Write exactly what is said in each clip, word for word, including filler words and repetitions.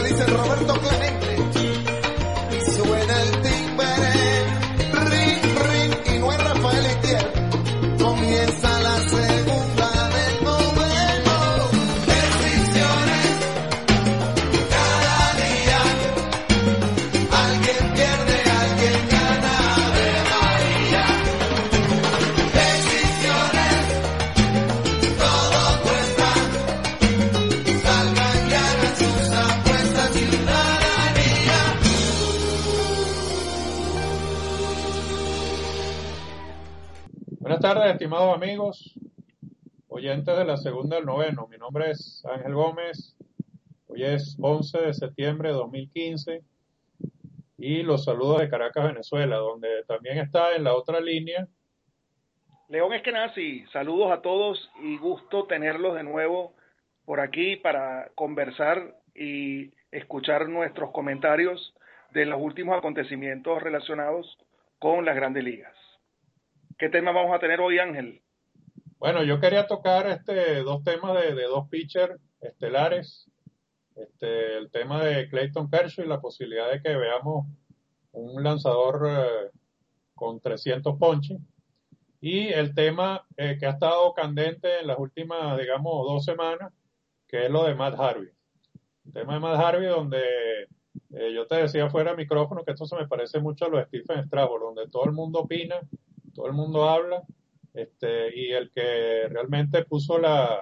dice Roberto Clemente. Suena el timbre, ring, ring, y no es Rafael Itier. Comienza la segunda del noveno. Decisiones, cada día. Alguien pierde, alguien gana. Ave María. Decisiones, todo cuesta. Salgan y hagan sus apuestas, ciudadanía. Buenas tardes, estimados amigos, oyentes de la segunda del noveno. Mi nombre es Ángel Gómez. Hoy es once de septiembre de dos mil quince y los saludos de Caracas, Venezuela, donde también está en la otra línea. León Eskenazi, saludos a todos y gusto tenerlos de nuevo por aquí para conversar y escuchar nuestros comentarios de los últimos acontecimientos relacionados con las Grandes Ligas. ¿Qué tema vamos a tener hoy, Ángel? Bueno, yo quería tocar este dos temas de, de dos pitchers estelares. Este, el tema de Clayton Kershaw y la posibilidad de que veamos un lanzador eh, con trescientos ponches. Y el tema eh, que ha estado candente en las últimas, digamos, dos semanas, que es lo de Matt Harvey. El tema de Matt Harvey, donde eh, yo te decía fuera de micrófono que esto se me parece mucho a lo de Stephen Strasburg, donde todo el mundo opina, todo el mundo habla, este, y el que realmente puso la,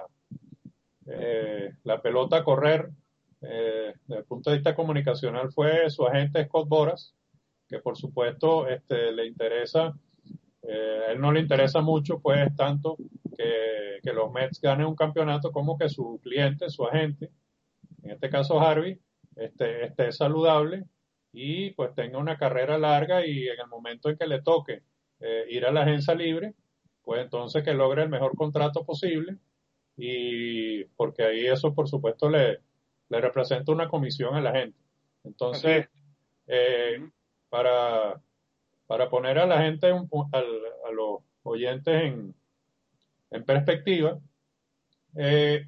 eh, la pelota a correr eh, desde el punto de vista comunicacional fue su agente Scott Boras, que por supuesto este, le interesa, eh, a él no le interesa mucho pues tanto que, que los Mets ganen un campeonato como que su cliente, su agente, en este caso Harvey, este, esté saludable y pues tenga una carrera larga y en el momento en que le toque eh, ir a la agencia libre, pues entonces que logre el mejor contrato posible, y porque ahí eso por supuesto le, le representa una comisión a la gente. Entonces, eh, para, para poner a la gente, un, al, a los oyentes en, en perspectiva, eh,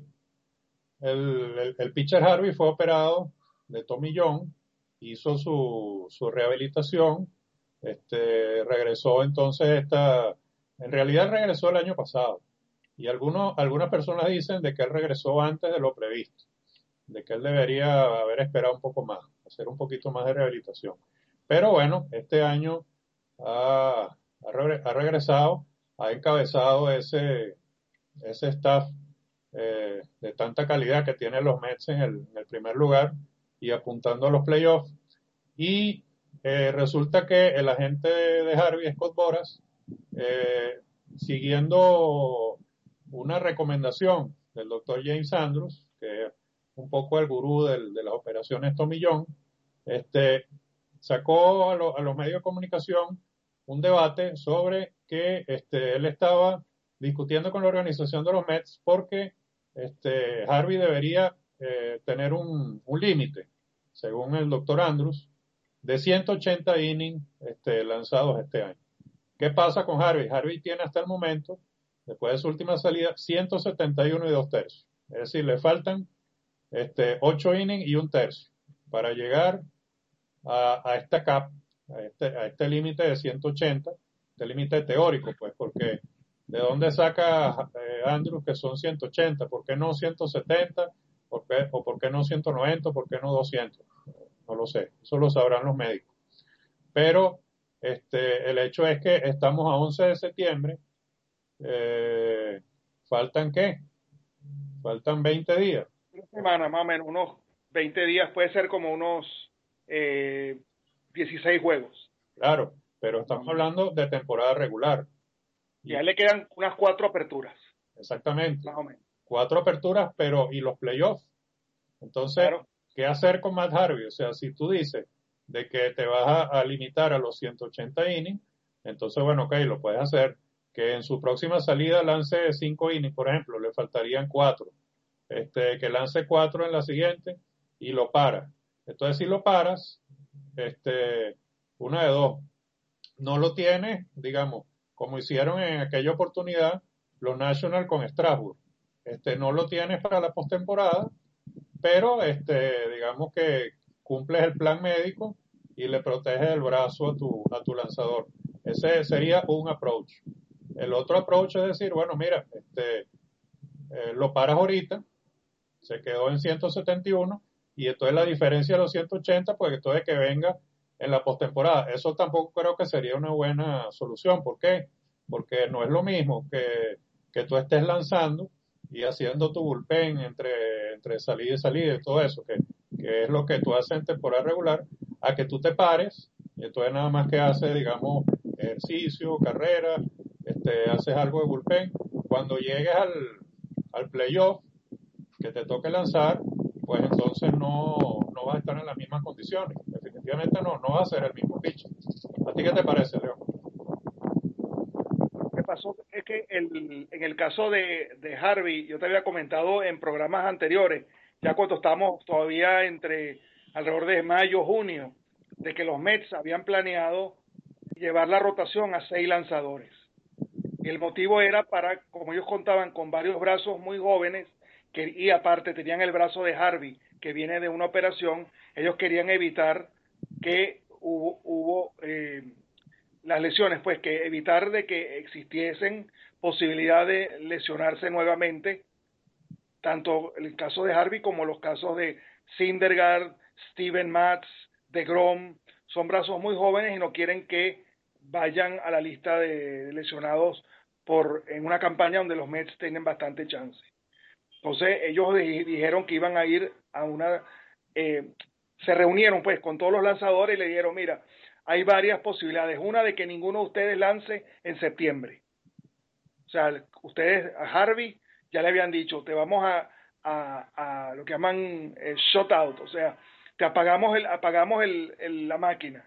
el, el, el pitcher Harvey fue operado de Tommy John, hizo su, su rehabilitación, este, regresó entonces esta, en realidad regresó el año pasado, y algunos, algunas personas dicen de que él regresó antes de lo previsto, de que él debería haber esperado un poco más, hacer un poquito más de rehabilitación. Pero bueno, este año ha, ha, regre, ha regresado, ha encabezado ese, ese staff eh, de tanta calidad que tienen los Mets en el, en el primer lugar y apuntando a los playoffs. Y eh, resulta que el agente de Harvey, Scott Boras, eh, siguiendo una recomendación del doctor James Andrews, que es un poco el gurú del, de las operaciones Tommy John, este, sacó a, lo, a los medios de comunicación un debate sobre que este, él estaba discutiendo con la organización de los Mets porque este, Harvey debería eh, tener un, un límite, según el doctor Andrews, de ciento ochenta innings este, lanzados este año. ¿Qué pasa con Harvey? Harvey tiene hasta el momento, después de su última salida, ciento setenta y uno y dos tercios. Es decir, le faltan este, ocho innings y un tercio para llegar a, a esta cap, a este, a este límite de ciento ochenta, este límite teórico, pues, porque ¿de dónde saca eh, Andrews que son ciento ochenta? ¿Por qué no ciento setenta? ¿Por qué, ¿O por qué no ciento noventa? ¿Por qué no doscientos? No lo sé, eso lo sabrán los médicos. Pero este, el hecho es que estamos a once de septiembre, eh, ¿faltan qué? Faltan veinte días. Una semana, más o menos, unos veinte días, puede ser como unos eh, dieciséis juegos. Claro, pero estamos hablando de temporada regular. Y a él le quedan unas cuatro aperturas. Exactamente. Más o menos. Cuatro aperturas, pero ¿y los playoffs? Entonces, claro. ¿Qué hacer con Matt Harvey? O sea, si tú dices de que te vas a, a limitar a los ciento ochenta innings, entonces, bueno, ok, lo puedes hacer. Que en su próxima salida lance cinco innings, por ejemplo, le faltarían cuatro. Este, que lance cuatro en la siguiente y lo para. Entonces, si lo paras, este, una de dos, no lo tienes, digamos, como hicieron en aquella oportunidad los Nationals con Strasburg. Este, no lo tienes para la postemporada pero este, digamos que cumples el plan médico y le proteges el brazo a tu, a tu lanzador. Ese sería un approach. El otro approach es decir, bueno, mira, este, eh, lo paras ahorita, se quedó en ciento setenta y uno y entonces la diferencia de los ciento ochenta, pues entonces que venga en la postemporada. Eso tampoco creo que sería una buena solución. ¿Por qué? Porque no es lo mismo que, que tú estés lanzando y haciendo tu bullpen entre, entre salida y salida y todo eso, que, que es lo que tú haces en temporada regular, a que tú te pares y entonces nada más que haces, digamos, ejercicio, carrera, este, haces algo de bullpen. Cuando llegues al, al playoff, que te toque lanzar, pues entonces no, no vas a estar en las mismas condiciones. Definitivamente no, no va a ser el mismo pitch. ¿A ti qué te parece, León? Lo que pasó es que el, en el caso de, de Harvey, yo te había comentado en programas anteriores, ya cuando estábamos todavía entre alrededor de mayo, junio, de que los Mets habían planeado llevar la rotación a seis lanzadores. Y el motivo era para, como ellos contaban con varios brazos muy jóvenes, que, y aparte tenían el brazo de Harvey, que viene de una operación, ellos querían evitar que hubo, hubo eh, las lesiones, pues que evitar de que existiesen posibilidad de lesionarse nuevamente, tanto el caso de Harvey como los casos de Syndergaard, Steven Matz, DeGrom, son brazos muy jóvenes y no quieren que vayan a la lista de lesionados por en una campaña donde los Mets tienen bastante chance. Entonces ellos dijeron que iban a ir a una, eh, se reunieron pues con todos los lanzadores y le dijeron, mira, hay varias posibilidades. Una de que ninguno de ustedes lance en septiembre. O sea, ustedes a Harvey ya le habían dicho, te vamos a, a, a lo que llaman eh, shutout, o sea, te apagamos el, apagamos el, el, la máquina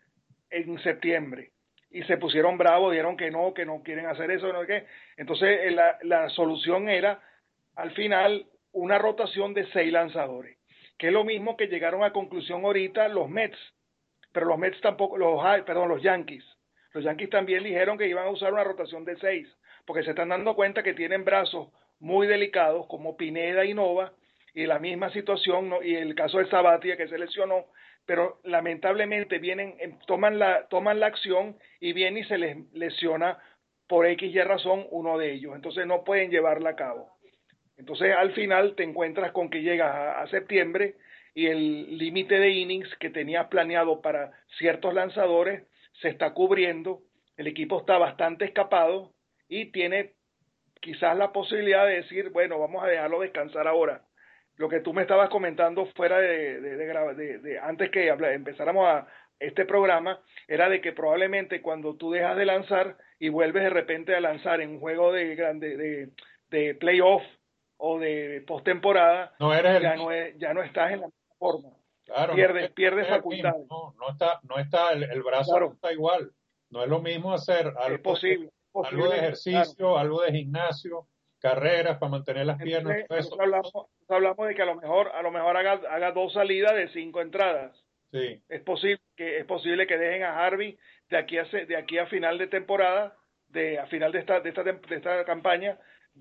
en septiembre. Y se pusieron bravos, dijeron que no, que no quieren hacer eso, no qué. Entonces la, la solución era al final una rotación de seis lanzadores, que es lo mismo que llegaron a conclusión ahorita los Mets, pero los Mets tampoco, los, perdón, los Yankees. Los Yankees también dijeron que iban a usar una rotación de seis, porque se están dando cuenta que tienen brazos muy delicados como Pineda y Nova, y la misma situación, ¿no? Y el caso de Sabathia que se lesionó, pero lamentablemente vienen, toman la, toman la acción y viene y se les lesiona por X y razón uno de ellos, entonces no pueden llevarla a cabo. Entonces al final te encuentras con que llegas a, a septiembre y el límite de innings que tenías planeado para ciertos lanzadores se está cubriendo, el equipo está bastante escapado y tiene quizás la posibilidad de decir, bueno, vamos a dejarlo descansar ahora. Lo que tú me estabas comentando fuera de, de, de, de, de antes que empezáramos a este programa, era de que probablemente cuando tú dejas de lanzar y vuelves de repente a lanzar en un juego de, de, de, de playoff o de postemporada, no eres ya el no es, ya no estás en la misma forma. claro, no Pierdes, es, pierdes no es el mismo, facultades. no, no está, no está, el, el brazo no Claro, está igual. No es lo mismo hacer es algo de, posible, algo de posible, claro. ejercicio, algo de gimnasio, carreras para mantener las piernas, Entonces, todo entonces eso. hablamos, hablamos de que a lo mejor, a lo mejor haga, haga dos salidas de cinco entradas. Sí, Es posible que es posible que dejen a Harvey de aquí a de aquí a final de temporada, de a final de esta de esta, de esta campaña,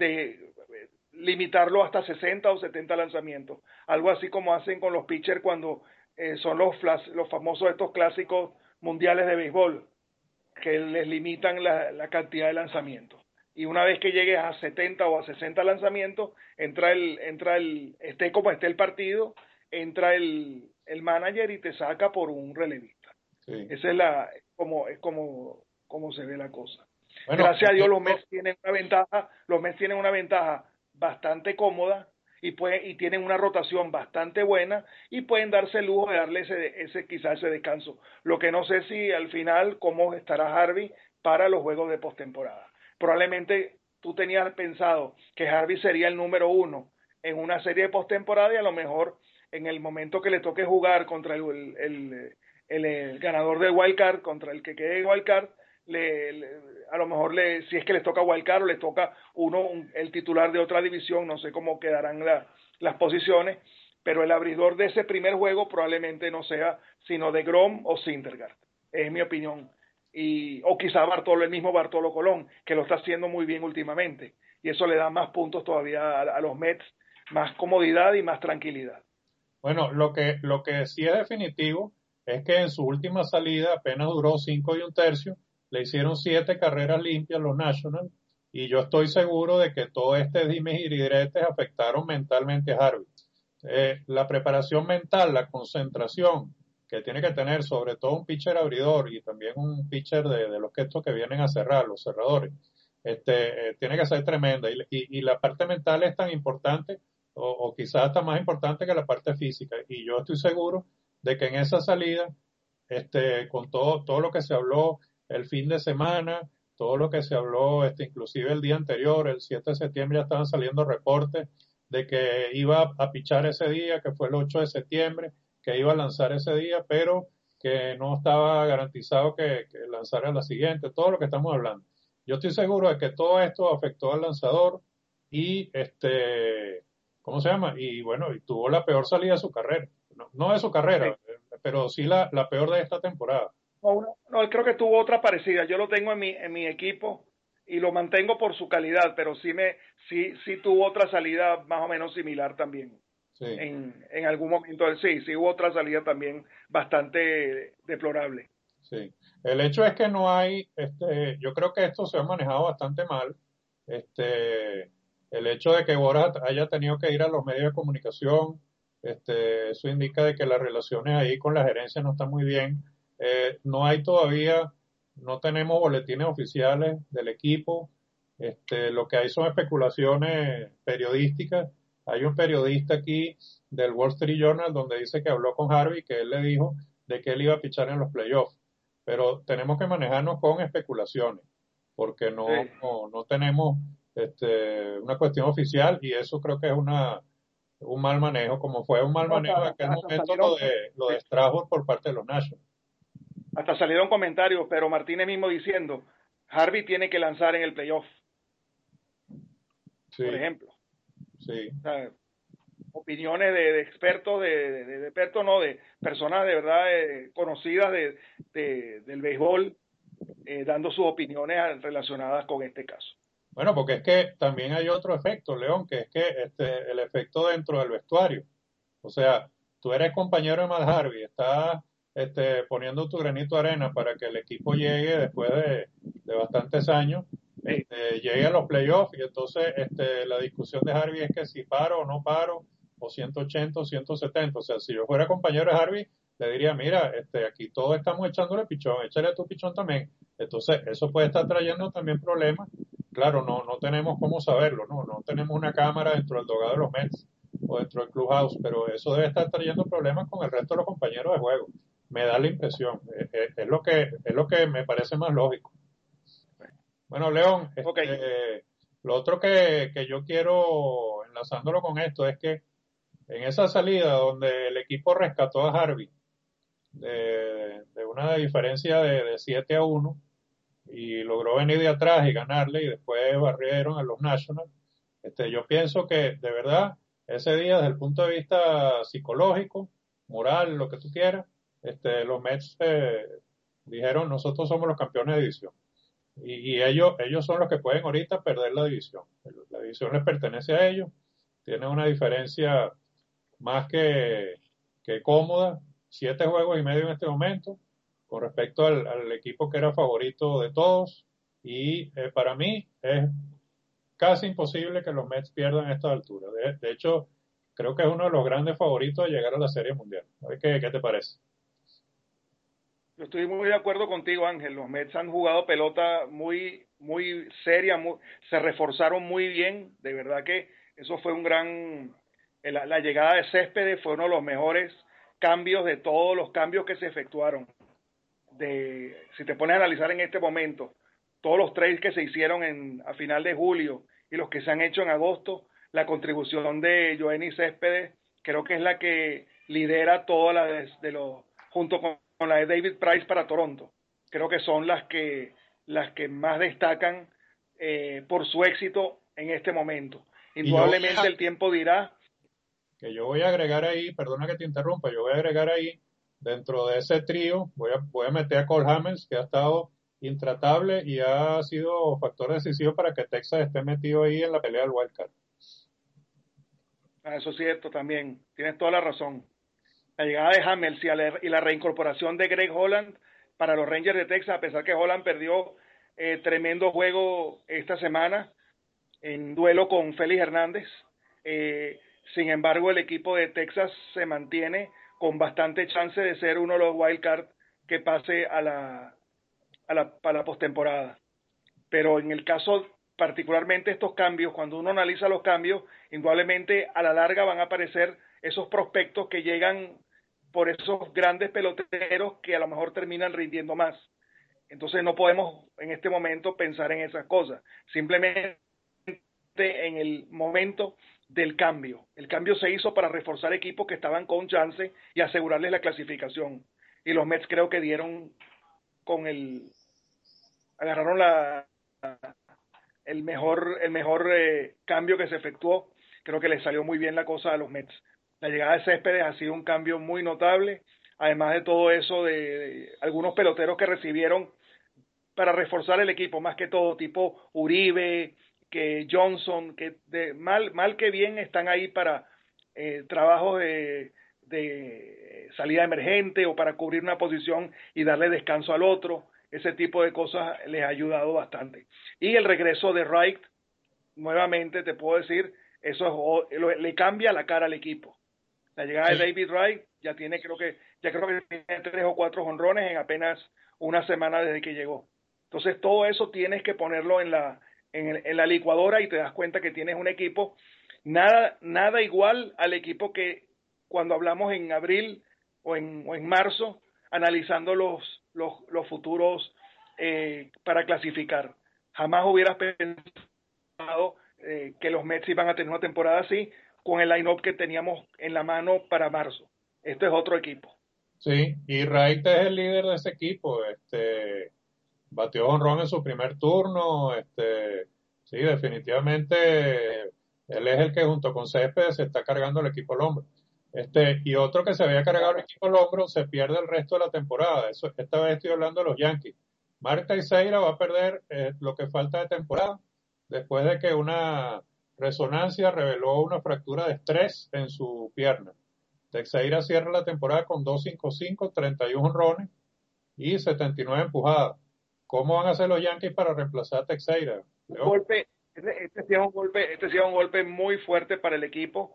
de limitarlo hasta sesenta o setenta lanzamientos, algo así como hacen con los pitchers cuando eh, son los flash, los famosos estos clásicos mundiales de béisbol, que les limitan la, la cantidad de lanzamientos. Y una vez que llegues a setenta o a sesenta lanzamientos, entra el, entra el, esté como esté el partido, entra el, el manager y te saca por un relevista. sí. Esa es la, como, es como, como se ve la cosa. Bueno, Gracias a Dios los esto, Mets tienen una ventaja, los Mets tienen una ventaja bastante cómoda y puede, y tienen una rotación bastante buena y pueden darse el lujo de darle ese, ese quizás ese descanso. Lo que no sé si al final cómo estará Harvey para los juegos de postemporada. Probablemente tú tenías pensado que Harvey sería el número uno en una serie de postemporada y a lo mejor en el momento que le toque jugar contra el, el, el, el, el ganador del wild card, contra el que quede en wild card, le, le, a lo mejor le, si es que les toca wildcard o les toca uno un, el titular de otra división, no sé cómo quedarán la, las posiciones, pero el abridor de ese primer juego probablemente no sea sino DeGrom o Syndergaard, es mi opinión, y o quizá Bartolo, el mismo Bartolo Colón, que lo está haciendo muy bien últimamente, y eso le da más puntos todavía a, a los Mets más comodidad y más tranquilidad. Bueno, lo que, lo que sí es definitivo es que en su última salida apenas duró cinco y un tercio, le hicieron siete carreras limpias los Nationals, y yo estoy seguro de que todo este dimes y diretes afectaron mentalmente a Harvey. Eh, la preparación mental, la concentración que tiene que tener sobre todo un pitcher abridor y también un pitcher de, de los que estos que vienen a cerrar, los cerradores, este, eh, tiene que ser tremenda, y, y, y la parte mental es tan importante o, o quizás hasta más importante que la parte física, y yo estoy seguro de que en esa salida, este, con todo, todo lo que se habló el fin de semana, todo lo que se habló, este, inclusive el día anterior, el siete de septiembre, ya estaban saliendo reportes de que iba a pichar ese día, que fue el ocho de septiembre, que iba a lanzar ese día, pero que no estaba garantizado que, que lanzara la siguiente, todo lo que estamos hablando. Yo estoy seguro de que todo esto afectó al lanzador y este, ¿cómo se llama? Y bueno, y tuvo la peor salida de su carrera. No, no de su carrera, Sí. pero sí la, la peor de esta temporada. No, no, no, creo que tuvo otra parecida. Yo lo tengo en mi, en mi equipo y lo mantengo por su calidad, pero sí me, sí, sí tuvo otra salida más o menos similar también. Sí, En, en algún momento, sí, sí hubo otra salida también bastante deplorable. sí. El hecho es que no hay, este, yo creo que esto se ha manejado bastante mal. Este, el hecho de que Boras haya tenido que ir a los medios de comunicación, este, eso indica de que las relaciones ahí con la gerencia no están muy bien. Eh, no hay todavía, no tenemos boletines oficiales del equipo. Este, lo que hay son especulaciones periodísticas. Hay un periodista aquí del Wall Street Journal donde dice que habló con Harvey, que él le dijo de que él iba a pichar en los playoffs, pero tenemos que manejarnos con especulaciones, porque no, Sí. no, no tenemos este, una cuestión oficial, y eso creo que es una, un mal manejo, como fue un mal No, manejo en hasta, aquel hasta momento lo salieron, de, lo sí, de Strasbourg por parte de los Nationals. hasta salieron comentarios, pero Martínez mismo diciendo, Harvey tiene que lanzar en el playoff, por Sí, ejemplo. sí, O sea, opiniones de, de expertos, de, de, de, expertos no, de personas de verdad eh, conocidas de, de, del béisbol, eh, dando sus opiniones relacionadas con este caso. bueno, porque es que también hay otro efecto, León, que es que este, el efecto dentro del vestuario. O sea, tú eres compañero de Matt Harvey, estás este, poniendo tu granito de arena para que el equipo llegue después de, de bastantes años, Sí, este, llegue a los playoffs, y entonces este, la discusión de Harvey es que si paro o no paro, o ciento ochenta o ciento setenta. O sea, si yo fuera compañero de Harvey, le diría, mira, este, aquí todos estamos echándole pichón, échale tu pichón también. Entonces, eso puede estar trayendo también problemas. Claro, no, no tenemos cómo saberlo, ¿no? No tenemos una cámara dentro del dogado de los Mets o dentro del clubhouse, pero eso debe estar trayendo problemas con el resto de los compañeros de juego. Me da la impresión, es, es, es lo que es lo que me parece más lógico. Bueno, León, ok, este, lo otro que, que yo quiero, enlazándolo con esto, es que en esa salida donde el equipo rescató a Harvey de, de una diferencia de, de siete a uno, y logró venir de atrás y ganarle, y después barrieron a los Nationals. Este, yo pienso que de verdad ese día, desde el punto de vista psicológico, moral, lo que tú quieras, este, los Mets eh, dijeron, nosotros somos los campeones de división, y, y ellos ellos son los que pueden ahorita perder la división. La división les pertenece a ellos, tienen una diferencia más que, que cómoda, siete juegos y medio en este momento, con respecto al, al equipo que era favorito de todos, y eh, para mí es casi imposible que los Mets pierdan a esta altura. De, de hecho, creo que es uno de los grandes favoritos de llegar a la Serie Mundial. A ver qué, qué te parece. yo estoy muy de acuerdo contigo, Ángel. Los Mets han jugado pelota muy, muy seria, muy, se reforzaron muy bien. De verdad que eso fue un gran. La, la llegada de Céspedes fue uno de los mejores cambios de todos los cambios que se efectuaron. De, si te pones a analizar en este momento, todos los trades que se hicieron en, a final de julio y los que se han hecho en agosto, la contribución de Yoenis Céspedes creo que es la que lidera todas las de los, junto con, con la de David Price para Toronto. Creo que son las que, las que más destacan eh, por su éxito en este momento. Y yo voy Indudablemente a, el tiempo dirá. que yo voy a agregar ahí, perdona que te interrumpa, yo voy a agregar ahí, dentro de ese trío, voy a, voy a meter a Cole Hamels, que ha estado intratable y ha sido factor decisivo para que Texas esté metido ahí en la pelea del wild card. Ah, eso es cierto también. Tienes toda la razón. La llegada de Hamels y la, y la reincorporación de Greg Holland para los Rangers de Texas, a pesar que Holland perdió eh, tremendo juego esta semana en duelo con Félix Hernández. Eh, sin embargo, el equipo de Texas se mantiene con bastante chance de ser uno de los wild card que pase a la, a la, a la postemporada. Pero en el caso, particularmente estos cambios, cuando uno analiza los cambios, indudablemente a la larga van a aparecer esos prospectos que llegan por esos grandes peloteros que a lo mejor terminan rindiendo más. Entonces no podemos en este momento pensar en esas cosas. Simplemente en el momento del cambio. El cambio se hizo para reforzar equipos que estaban con chance y asegurarles la clasificación. Y los Mets creo que dieron con el, agarraron la, el mejor, el mejor eh, cambio que se efectuó. Creo que les salió muy bien la cosa a los Mets. La llegada de Céspedes ha sido un cambio muy notable. Además de todo eso, de, de algunos peloteros que recibieron para reforzar el equipo, más que todo, tipo Uribe, que Johnson, que de, mal, mal que bien están ahí para eh, trabajos de, de salida emergente o para cubrir una posición y darle descanso al otro. Ese tipo de cosas les ha ayudado bastante. Y el regreso de Wright, nuevamente te puedo decir, eso es, lo, le cambia la cara al equipo. La llegada Sí. de David Wright ya tiene, creo que, ya creo que tiene tres o cuatro jonrones en apenas una semana desde que llegó. Entonces todo eso tienes que ponerlo en la, en, en la licuadora y te das cuenta que tienes un equipo nada, nada igual al equipo que cuando hablamos en abril o en, o en marzo, analizando los, los, los futuros eh, para clasificar. Jamás hubieras pensado eh, que los Mets iban a tener una temporada así con el line-up que teníamos en la mano para marzo. Este es otro equipo. Sí, y Wright es el líder de ese equipo. Este, batió jonrón en su primer turno. Este, sí, definitivamente él es el que junto con Céspedes se está cargando el equipo al hombro. Este, y otro que se había cargado el equipo al hombro se pierde el resto de la temporada. Eso, esta vez estoy hablando de los Yankees. Mark Teixeira va a perder eh, lo que falta de temporada después de que una resonancia reveló una fractura de estrés en su pierna. Teixeira cierra la temporada con doscientos cincuenta y cinco, treinta y uno honrones y setenta y nueve empujadas. ¿Cómo van a hacer los Yankees para reemplazar a Teixeira? Un golpe, este, este, sí es un golpe, este sí es un golpe muy fuerte para el equipo.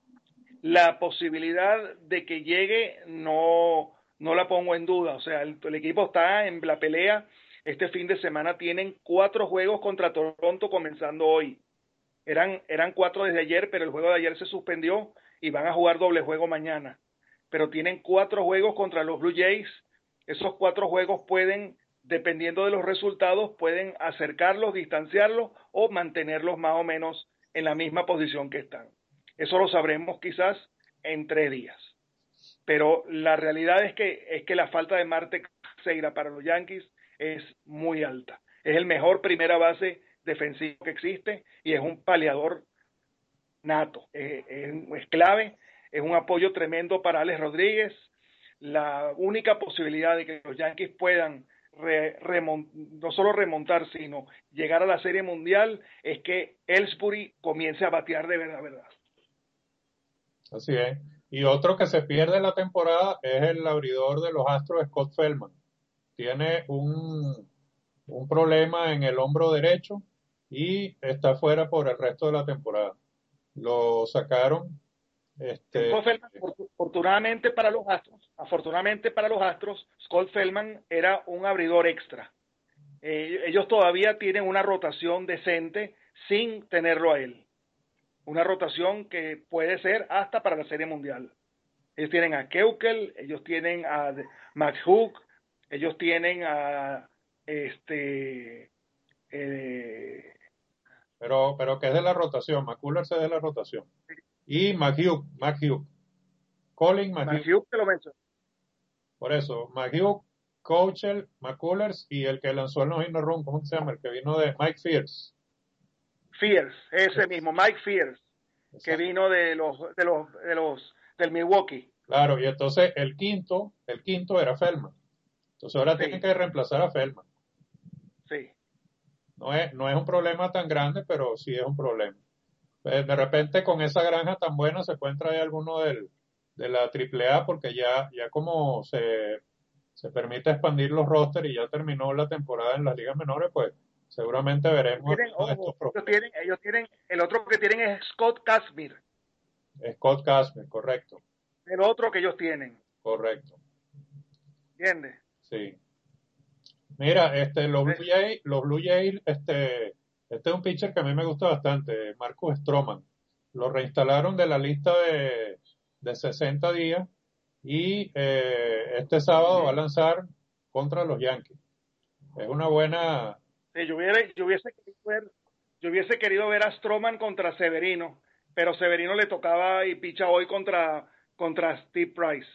La posibilidad de que llegue no, no la pongo en duda. O sea, el, el equipo está en la pelea. Este fin de semana tienen cuatro juegos contra Toronto comenzando hoy. Eran, eran cuatro desde ayer, pero el juego de ayer se suspendió y van a jugar doble juego mañana. Pero tienen cuatro juegos contra los Blue Jays. Esos cuatro juegos pueden, dependiendo de los resultados, pueden acercarlos, distanciarlos o mantenerlos más o menos en la misma posición que están. Eso lo sabremos quizás en tres días. Pero la realidad es que, es que la falta de Mark Teixeira para los Yankees es muy alta. Es el mejor primera base defensivo que existe y es un paliador nato. Es, es, es clave, es un apoyo tremendo para Alex Rodríguez. La única posibilidad de que los Yankees puedan re, remont, no solo remontar, sino llegar a la Serie Mundial es que Ellsbury comience a batear de verdad, verdad. Así es. Y otro que se pierde la temporada es el abridor de los Astros, Scott Feldman. Tiene un, un problema en el hombro derecho y está fuera por el resto de la temporada. Lo sacaron. Este, Scott Feldman, afortunadamente para los Astros, afortunadamente para los Astros, Scott Feldman era un abridor extra. Eh, ellos todavía tienen una rotación decente sin tenerlo a él. Una rotación que puede ser hasta para la Serie Mundial. Ellos tienen a Keuchel, ellos tienen a Max Hook, ellos tienen a este eh, pero, pero que es de la rotación. McCullers es de la rotación. Y McHugh, McHugh. Colin Max McHugh. Hook, que lo mencioné. Por eso, McHugh, Coachel, McCullers y el que lanzó el no-hitter run, ¿cómo se llama? El que vino de Mike Fierce. Fierce, ese mismo, Mike Fierce, Exacto. que vino de los de los de los del Milwaukee. Claro, y entonces el quinto, el quinto era Feldman. Entonces ahora Sí. tienen que reemplazar a Feldman. Sí. No es, no es un problema tan grande, pero sí es un problema. Pues, de repente con esa granja tan buena se pueden traer alguno del, de la Triple A porque ya, ya como se, se permite expandir los rosters y ya terminó la temporada en las ligas menores, pues seguramente veremos Tienen, algunos de estos ojo, ellos prospectos. tienen, ellos tienen, el otro que tienen es Scott Kazmir, Scott Kazmir, correcto, el otro que ellos tienen, correcto, ¿entiendes? sí. Mira, este, los Blue Entonces, Jays, los Blue Jays, este, este es un pitcher que a mí me gusta bastante, Marcus Stroman. Lo reinstalaron de la lista de, de sesenta días y eh, este sábado va a ujú. lanzar contra los Yankees. Es una buena, Sí, yo, hubiera, yo, hubiese querido ver, yo hubiese querido ver a Stroman contra Severino, pero Severino le tocaba y picha hoy contra, contra Steve Price,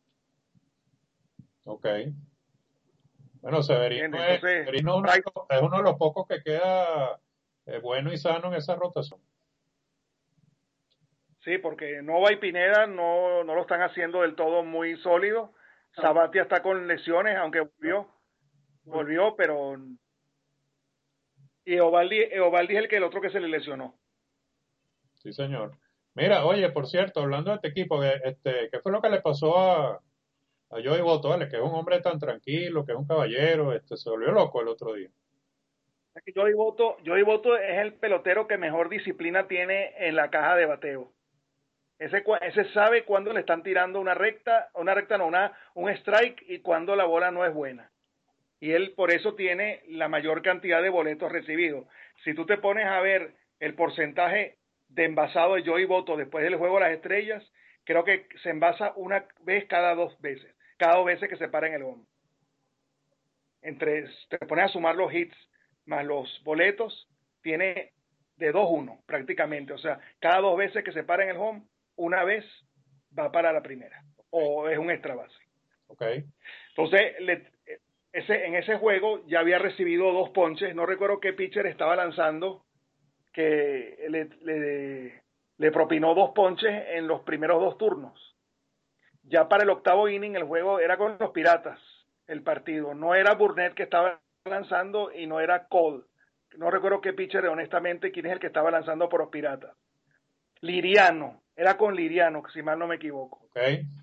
ok. Bueno, Severino ¿entiendes? es, Entonces, Severino es uno, de Price, los- es uno de los pocos que queda eh, bueno y sano en esa rotación. sí, porque Nova y Pineda no, no lo están haciendo del todo muy sólido. Sabatia está con lesiones, aunque volvió, volvió, pero y Eovaldi, Eovaldi es el que el otro que se le lesionó. Sí, señor. Mira, oye, por cierto, hablando de este equipo, que, este, ¿qué fue lo que le pasó a, a Joey Votto, vale? Que es un hombre tan tranquilo, que es un caballero, este, se volvió loco el otro día. Joey Votto, Joey Votto es el pelotero que mejor disciplina tiene en la caja de bateo. Ese, ese sabe cuándo le están tirando una recta, una recta no, una, un strike y cuándo la bola no es buena. Y él por eso tiene la mayor cantidad de boletos recibidos. Si tú te pones a ver el porcentaje de envasado de Joey Votto después del juego de las estrellas, creo que se envasa una vez cada dos veces, cada dos veces que se para en el home. Entre, te pones a sumar los hits más los boletos, tiene de dos uno prácticamente. O sea, cada dos veces que se para en el home, una vez va para la primera. O es un extra base. Ok, Entonces, le, ese, en ese juego ya había recibido dos ponches. No recuerdo qué pitcher estaba lanzando que le, le, le propinó dos ponches en los primeros dos turnos. Ya para el octavo inning el juego era con los Piratas, el partido. No era Burnett que estaba lanzando y no era Cole. No recuerdo qué pitcher, honestamente, quién es el que estaba lanzando por los Piratas. Liriano, era con Liriano, si mal no me equivoco. ok,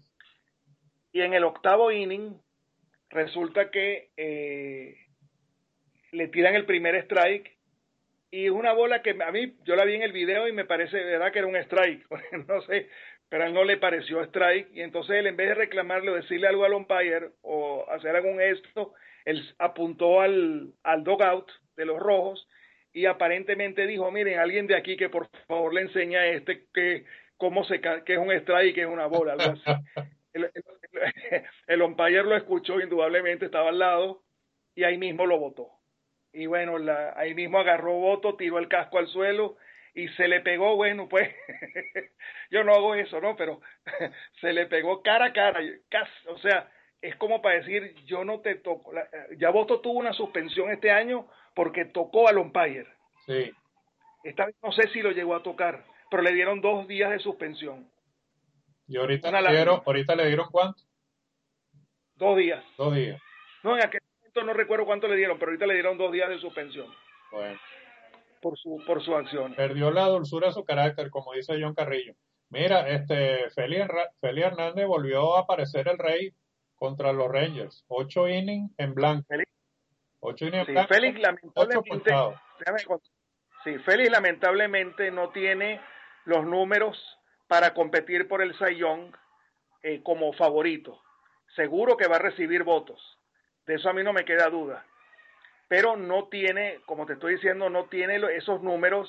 Y en el octavo inning resulta que eh, le tiran el primer strike y es una bola que a mí, yo la vi en el video y me parece, de verdad que era un strike, no sé, pero a él no le pareció strike y entonces él en vez de reclamarle o decirle algo al umpire o hacer algún gesto, él apuntó al, al dugout de los rojos y aparentemente dijo, miren, alguien de aquí que por favor le enseñe a este que cómo se que es un strike y que es una bola, algo así. El, el, el, el umpire lo escuchó, indudablemente estaba al lado y ahí mismo lo votó. Y bueno, la, ahí mismo agarró Voto, tiró el casco al suelo y se le pegó, bueno, pues yo no hago eso, ¿no? Pero se le pegó cara a cara, casi, o sea, es como para decir, yo no te toco. La, ya Voto tuvo una suspensión este año porque tocó al umpire. sí. Esta vez no sé si lo llegó a tocar, pero le dieron dos días de suspensión. Y ahorita Una le dieron, lástima. ahorita le dieron ¿cuánto? Dos días. Dos días. No, en aquel momento no recuerdo cuánto le dieron, pero ahorita le dieron dos días de suspensión Bueno, por, su, por sus acciones. perdió la dulzura de su carácter, como dice John Carrillo. Mira, este, Feli, Feli Hernández volvió a aparecer el rey contra los Rangers. Ocho innings en blanco. Félix, Ocho innings en sí, blanco, Félix ocho lamentablemente, ponchados. sí, Félix lamentablemente no tiene los números para competir por el Cy Young eh, como favorito. Seguro que va a recibir votos. De eso a mí no me queda duda. Pero no tiene, como te estoy diciendo, no tiene esos números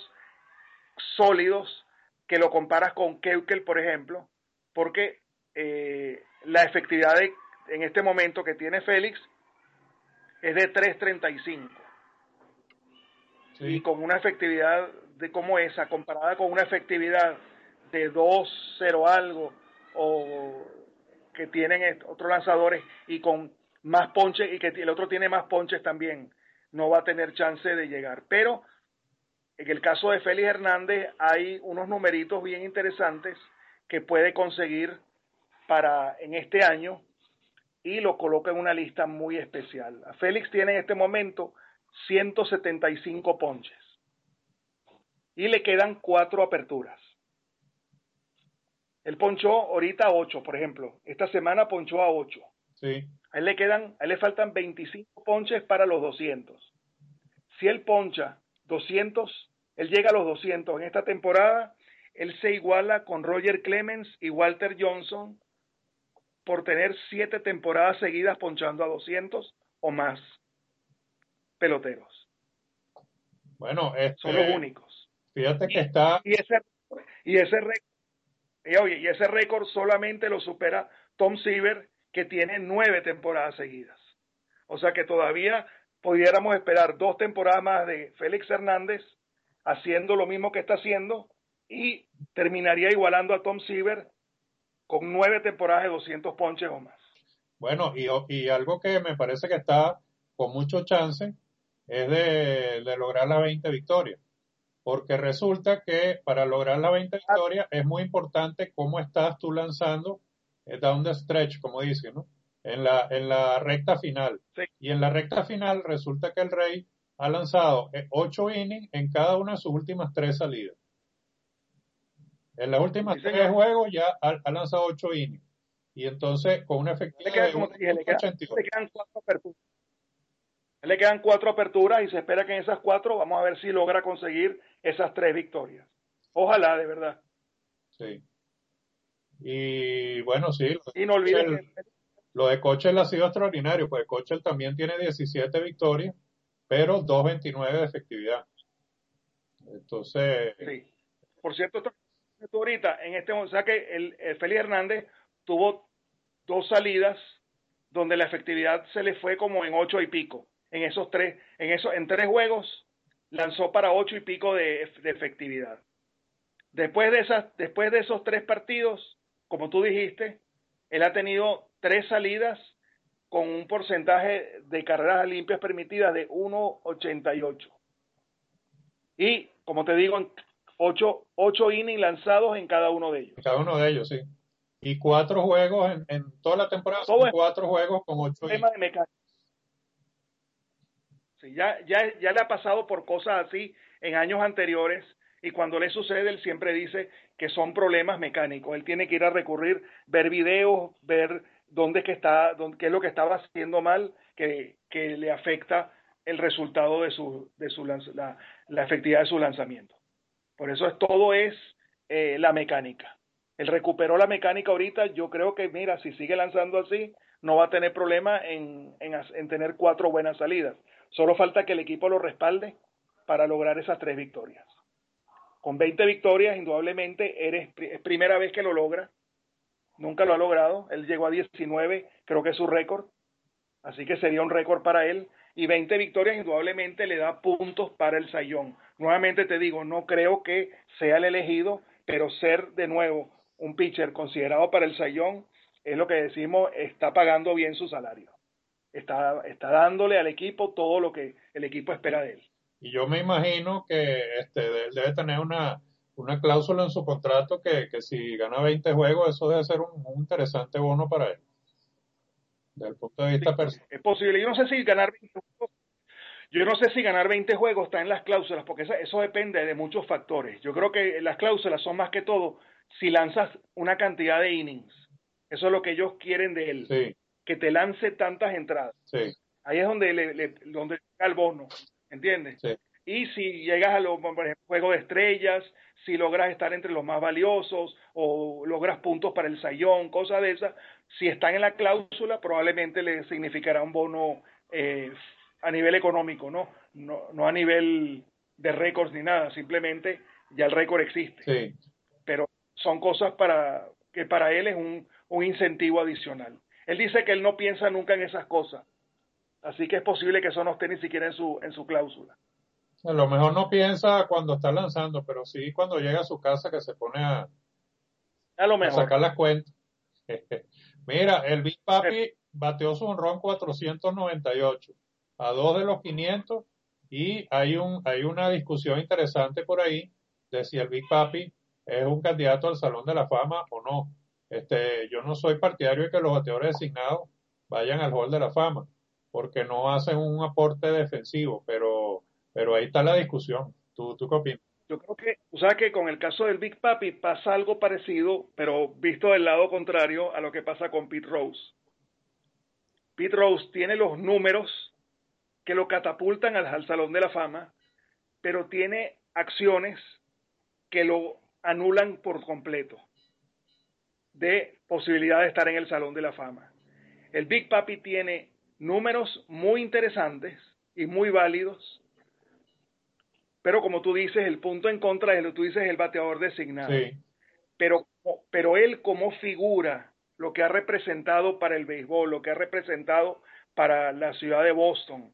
sólidos que lo comparas con Keuchel, por ejemplo, porque eh, la efectividad de, en este momento que tiene Félix es de tres treinta y cinco y Sí, con una efectividad de como esa, comparada con una efectividad de dos cero algo o que tienen otros lanzadores y con más ponches y que el otro tiene más ponches también, no va a tener chance de llegar. Pero en el caso de Félix Hernández hay unos numeritos bien interesantes que puede conseguir para en este año y lo coloca en una lista muy especial. Félix tiene en este momento ciento setenta y cinco ponches y le quedan cuatro aperturas. Él ponchó ahorita a ocho, por ejemplo. Esta semana ponchó a ocho. Sí. A él le quedan, a él le faltan veinticinco ponches para los doscientos. Si él poncha doscientos, él llega a los doscientos en esta temporada, él se iguala con Roger Clemens y Walter Johnson por tener siete temporadas seguidas ponchando a doscientos o más peloteros. Bueno, este, son los únicos. Fíjate que y, está... Y ese, y ese récord, y, oye, y ese récord solamente lo supera Tom Seaver, que tiene nueve temporadas seguidas. O sea que todavía pudiéramos esperar dos temporadas más de Félix Hernández haciendo lo mismo que está haciendo y terminaría igualando a Tom Seaver con nueve temporadas de doscientos ponches o más. Bueno, y, y algo que me parece que está con mucho chance es de, de lograr las veinte victorias. Porque resulta que para lograr las veinte victorias es muy importante cómo estás tú lanzando eh, down the stretch, como dicen, ¿no? En la, en la recta final. Sí. Y en la recta final resulta que el Rey ha lanzado ocho innings en cada una de sus últimas tres salidas. En las últimas Sí, tres señor. juegos ya ha, ha lanzado ocho innings. Y entonces con una efectividad Le quedan, de como te dije, le, quedan, ochenta y ocho. le quedan cuatro aperturas. Le quedan cuatro aperturas y se espera que en esas cuatro vamos a ver si logra conseguir esas tres victorias. Ojalá, de verdad. Sí. Y bueno, sí. Y no olvides el, que Lo de Cochel ha sido extraordinario, pues Cochel también tiene diecisiete victorias, pero dos veintinueve de efectividad. Entonces, sí. Por cierto, tú ahorita, en este, o sea que el, el Félix Hernández tuvo dos salidas donde la efectividad se le fue como en ocho y pico. En esos tres, en esos, en tres juegos lanzó para ocho y pico de, de efectividad. Después de esas, después de esos tres partidos, como tú dijiste, él ha tenido tres salidas con un porcentaje de carreras limpias permitidas de uno ochenta y ocho. Y, como te digo, ocho, ocho innings lanzados en cada uno de ellos. Cada uno de ellos, sí. Y cuatro juegos en, en toda la temporada, Todo son es cuatro juegos con ocho tema innings. de mecánica. Sí, ya, ya, ya le ha pasado por cosas así en años anteriores y cuando le sucede él siempre dice que son problemas mecánicos. Él tiene que ir a recurrir, ver videos, ver dónde es que está, dónde, qué es lo que estaba haciendo mal, que, que le afecta el resultado de su, de su lanz, la, la efectividad de su lanzamiento. Por eso es todo es eh, la mecánica. Él recuperó la mecánica ahorita, yo creo que mira, si sigue lanzando así, no va a tener problema en, en, en tener cuatro buenas salidas. Solo falta que el equipo lo respalde para lograr esas tres victorias. Con veinte victorias, indudablemente, eres, es primera vez que lo logra. Nunca lo ha logrado. Él llegó a diecinueve, creo que es su récord. Así que sería un récord para él. Y veinte victorias, indudablemente, le da puntos para el Sayón. Nuevamente te digo, no creo que sea el elegido, pero ser de nuevo un pitcher considerado para el Sayón es lo que decimos, está pagando bien su salario. Está, está dándole al equipo todo lo que el equipo espera de él. Y yo me imagino que este él debe tener una, una cláusula en su contrato que, que si gana veinte juegos, eso debe ser un, un interesante bono para él. Desde el punto de vista Sí, personal. es posible. Yo no sé si ganar veinte juegos, yo no sé si ganar veinte juegos está en las cláusulas, porque eso, eso depende de muchos factores. Yo creo que las cláusulas son más que todo si lanzas una cantidad de innings. Eso es lo que ellos quieren de él, Sí, que te lance tantas entradas. sí, Ahí es donde le, le donde llega el bono, ¿entiendes? sí. Y si llegas a los juegos de estrellas, si logras estar entre los más valiosos o logras puntos para el sayón, cosas de esas, si están en la cláusula probablemente le significará un bono eh, a nivel económico, ¿no? No, no a nivel de récords ni nada, simplemente ya el récord existe. Sí. Pero son cosas para que para él es un, un incentivo adicional. Él dice que él no piensa nunca en esas cosas, así que es posible que eso no esté ni siquiera en su, en su cláusula. A lo mejor no piensa cuando está lanzando, pero sí cuando llega a su casa que se pone a, A lo a mejor. sacar las cuentas. Mira, el Big Papi bateó su honrón cuatrocientos noventa y ocho a dos de los quinientos y hay un hay una discusión interesante por ahí de si el Big Papi es un candidato al Salón de la Fama o no. Este, yo no soy partidario de que los bateadores designados vayan al Hall de la Fama porque no hacen un aporte defensivo, pero pero ahí está la discusión. ¿Tú, tú qué opinas? Yo creo que, o sea, que con el caso del Big Papi pasa algo parecido, pero visto del lado contrario a lo que pasa con Pete Rose. Pete Rose tiene los números que lo catapultan al, al Salón de la Fama, pero tiene acciones que lo anulan por completo de posibilidad de estar en el Salón de la Fama. El Big Papi tiene números muy interesantes y muy válidos, pero como tú dices, el punto en contra es lo que tú dices, el bateador designado. Sí. Pero, pero él como figura, lo que ha representado para el béisbol, lo que ha representado para la ciudad de Boston,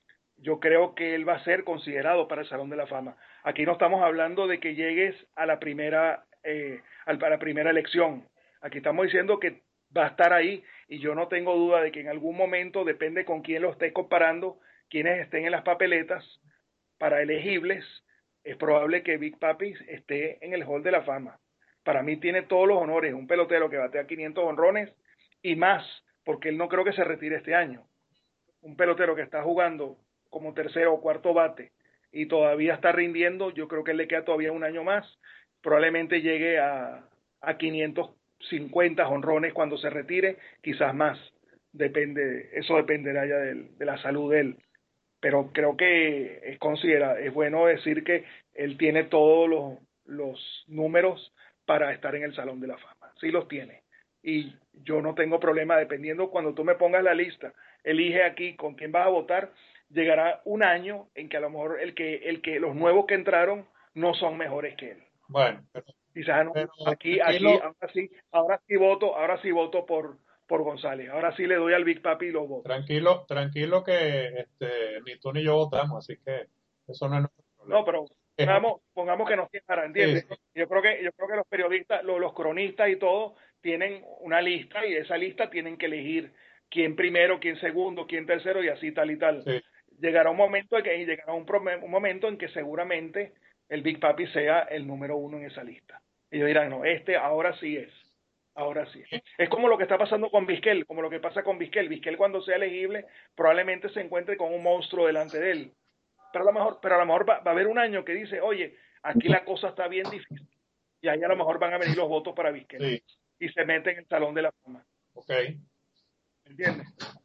yo creo que él va a ser considerado para el Salón de la Fama. Aquí no estamos hablando de que llegues a la primera, eh, a la primera elección. Aquí estamos diciendo que va a estar ahí y yo no tengo duda de que en algún momento, depende con quién lo estés comparando, quienes estén en las papeletas para elegibles, es probable que Big Papi esté en el Hall de la Fama. Para mí tiene todos los honores, un pelotero que batea quinientos honrones y más, porque él no creo que se retire este año. Un pelotero que está jugando como tercero o cuarto bate y todavía está rindiendo, yo creo que él le queda todavía un año más, probablemente llegue a, a quinientos cincuenta honrones cuando se retire, quizás más, depende, eso dependerá ya de, de la salud de él, pero creo que es considera, es bueno decir que él tiene todos los, los números para estar en el Salón de la Fama, sí los tiene, y yo no tengo problema, dependiendo cuando tú me pongas la lista, elige aquí con quién vas a votar, llegará un año en que a lo mejor el que, el que los nuevos que entraron no son mejores que él. Bueno, pero, quizás no, pero aquí, aquí, tranquilo, ahora sí, ahora sí voto, ahora sí voto por, por González, ahora sí le doy al Big Papi los votos. tranquilo, tranquilo que este, ni tú ni yo votamos, así que eso no es nuestro problema. No, pero Es pongamos, pongamos que nos quedara, ¿entiendes? sí, sí. Yo creo que, yo creo que los periodistas, los, los cronistas y todo tienen una lista y esa lista tienen que elegir quién primero, quién segundo, quién tercero y así tal y tal. Sí. Llegará un momento en que llegará un, un momento en que seguramente el Big Papi sea el número uno en esa lista. Y ellos dirán, no, este ahora sí es. Ahora sí. Es como lo que está pasando con Vizquel, como lo que pasa con Vizquel. Vizquel cuando sea elegible probablemente se encuentre con un monstruo delante de él. Pero a lo mejor, pero a lo mejor va, va a haber un año que dice, oye, aquí la cosa está bien difícil. Y ahí a lo mejor van a venir los votos para Vizquel. Sí. Y se mete en el Salón de la Fama. Ok. ¿Entiendes?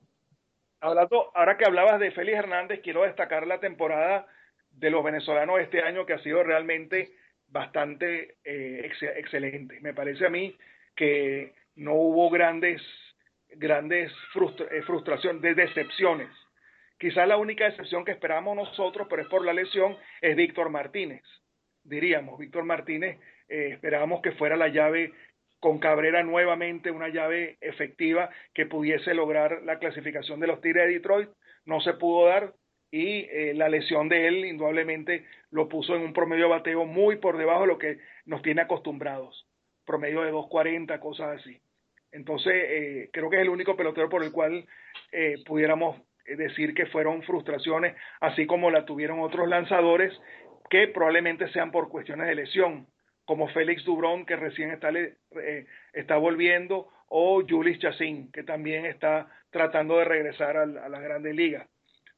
Hablando, ahora que hablabas de Félix Hernández, quiero destacar la temporada de los venezolanos este año que ha sido realmente bastante eh, ex excelente. Me parece a mí que no hubo grandes, grandes frustra eh, frustraciones, de decepciones. Quizás la única decepción que esperamos nosotros, pero es por la lesión, es Víctor Martínez. Diríamos, Víctor Martínez, eh, esperábamos que fuera la llave con Cabrera nuevamente, una llave efectiva que pudiese lograr la clasificación de los Tigres de Detroit. No se pudo dar y eh, la lesión de él indudablemente lo puso en un promedio de bateo muy por debajo de lo que nos tiene acostumbrados. Promedio de dos cuarenta, cosas así. Entonces, eh, creo que es el único pelotero por el cual eh, pudiéramos decir que fueron frustraciones, así como la tuvieron otros lanzadores que probablemente sean por cuestiones de lesión, como Félix Dubrón, que recién está, eh, está volviendo, o Jhoulys Chacín, que también está tratando de regresar a, a las grandes ligas.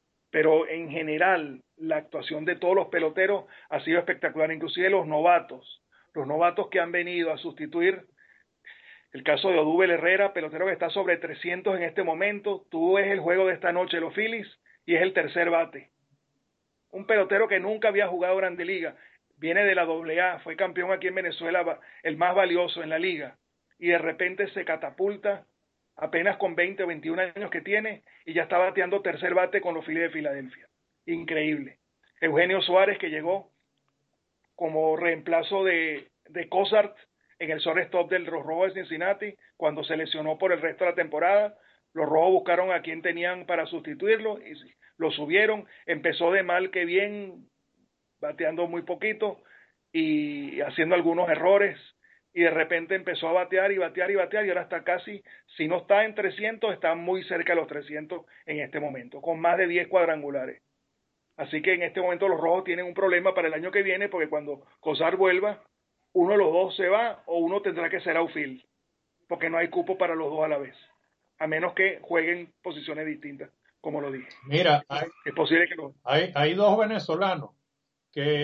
Pero en general, la actuación de todos los peloteros ha sido espectacular, inclusive los novatos, los novatos que han venido a sustituir. El caso de Odubel Herrera, pelotero que está sobre trescientos en este momento. Tú ves el juego de esta noche, los Phillies, y es el tercer bate. Un pelotero que nunca había jugado Grande Liga. Viene de la doble A, fue campeón aquí en Venezuela, el más valioso en la liga. Y de repente se catapulta, apenas con veinte o veintiún años que tiene, y ya está bateando tercer bate con los Phillies de Filadelfia. Increíble. Eugenio Suárez, que llegó como reemplazo de, de Cozart, en el shortstop del Los Rojos de Cincinnati, cuando se lesionó por el resto de la temporada. Los Rojos buscaron a quien tenían para sustituirlo y lo subieron. Empezó de mal que bien, bateando muy poquito y haciendo algunos errores. Y de repente empezó a batear y batear y batear y ahora está casi, si no está en trescientos, está muy cerca de los trescientos en este momento, con más de diez cuadrangulares. Así que en este momento los Rojos tienen un problema para el año que viene porque cuando Cozart vuelva, uno de los dos se va o uno tendrá que ser outfield, porque no hay cupo para los dos a la vez, a menos que jueguen posiciones distintas, como lo dije. Mira, hay, es posible que lo... hay, hay dos venezolanos que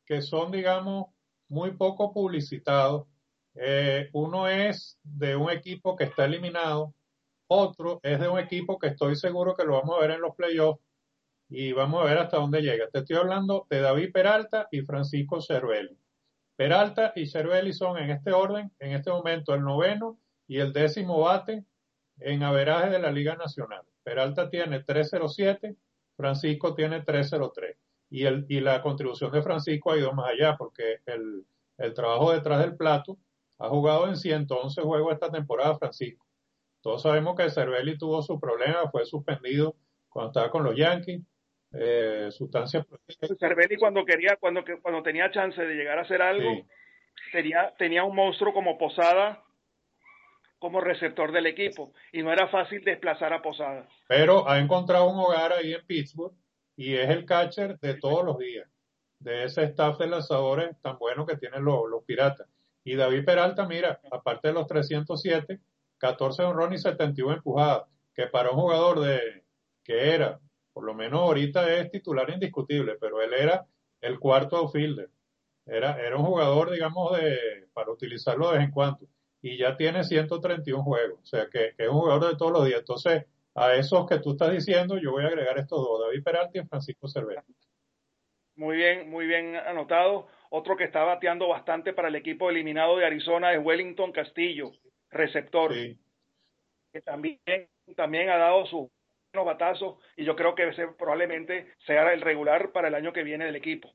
que son, digamos, muy poco publicitados. Eh, uno es de un equipo que está eliminado, otro es de un equipo que estoy seguro que lo vamos a ver en los playoffs y vamos a ver hasta dónde llega. Te estoy hablando de David Peralta y Francisco Cervelli. Peralta y Cervelli son en este orden, en este momento el noveno y el décimo bate en averaje de la Liga Nacional. Peralta tiene tres cero siete, Francisco tiene tres cero tres. Y, el, y la contribución de Francisco ha ido más allá porque el, el trabajo detrás del plato ha jugado en ciento once juegos esta temporada Francisco. Todos sabemos que Cervelli tuvo su problema, fue suspendido cuando estaba con los Yankees. Eh, sustancias. Cervelli cuando quería, cuando, cuando tenía chance de llegar a hacer algo, Sí. tenía, tenía un monstruo como Posada como receptor del equipo y no era fácil desplazar a Posada. Pero ha encontrado un hogar ahí en Pittsburgh y es el catcher de todos los días, de ese staff de lanzadores tan bueno que tienen los, los Piratas. Y David Peralta, mira, aparte de los trescientos siete, catorce honrones y setenta y uno empujadas, que para un jugador de que era, por lo menos ahorita es titular indiscutible, pero él era el cuarto outfielder. Era, era un jugador, digamos, de para utilizarlo de vez en cuando. Y ya tiene ciento treinta y uno juegos, o sea que, que es un jugador de todos los días. Entonces, a esos que tú estás diciendo, yo voy a agregar estos dos, David Peralta y Francisco Cervelli. Muy bien, muy bien anotado. Otro que está bateando bastante para el equipo eliminado de Arizona es Wellington Castillo, receptor, Sí. que también, también ha dado sus buenos batazos y yo creo que ese probablemente sea el regular para el año que viene del equipo.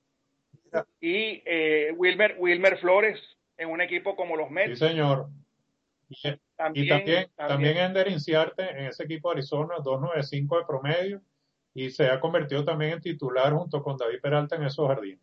Y eh, Wilmer, Wilmer Flores en un equipo como los Mets. Sí, señor. Y, También, y también, también, también Ender Inciarte en ese equipo de Arizona, dos noventa y cinco de promedio, y se ha convertido también en titular junto con David Peralta en esos jardines.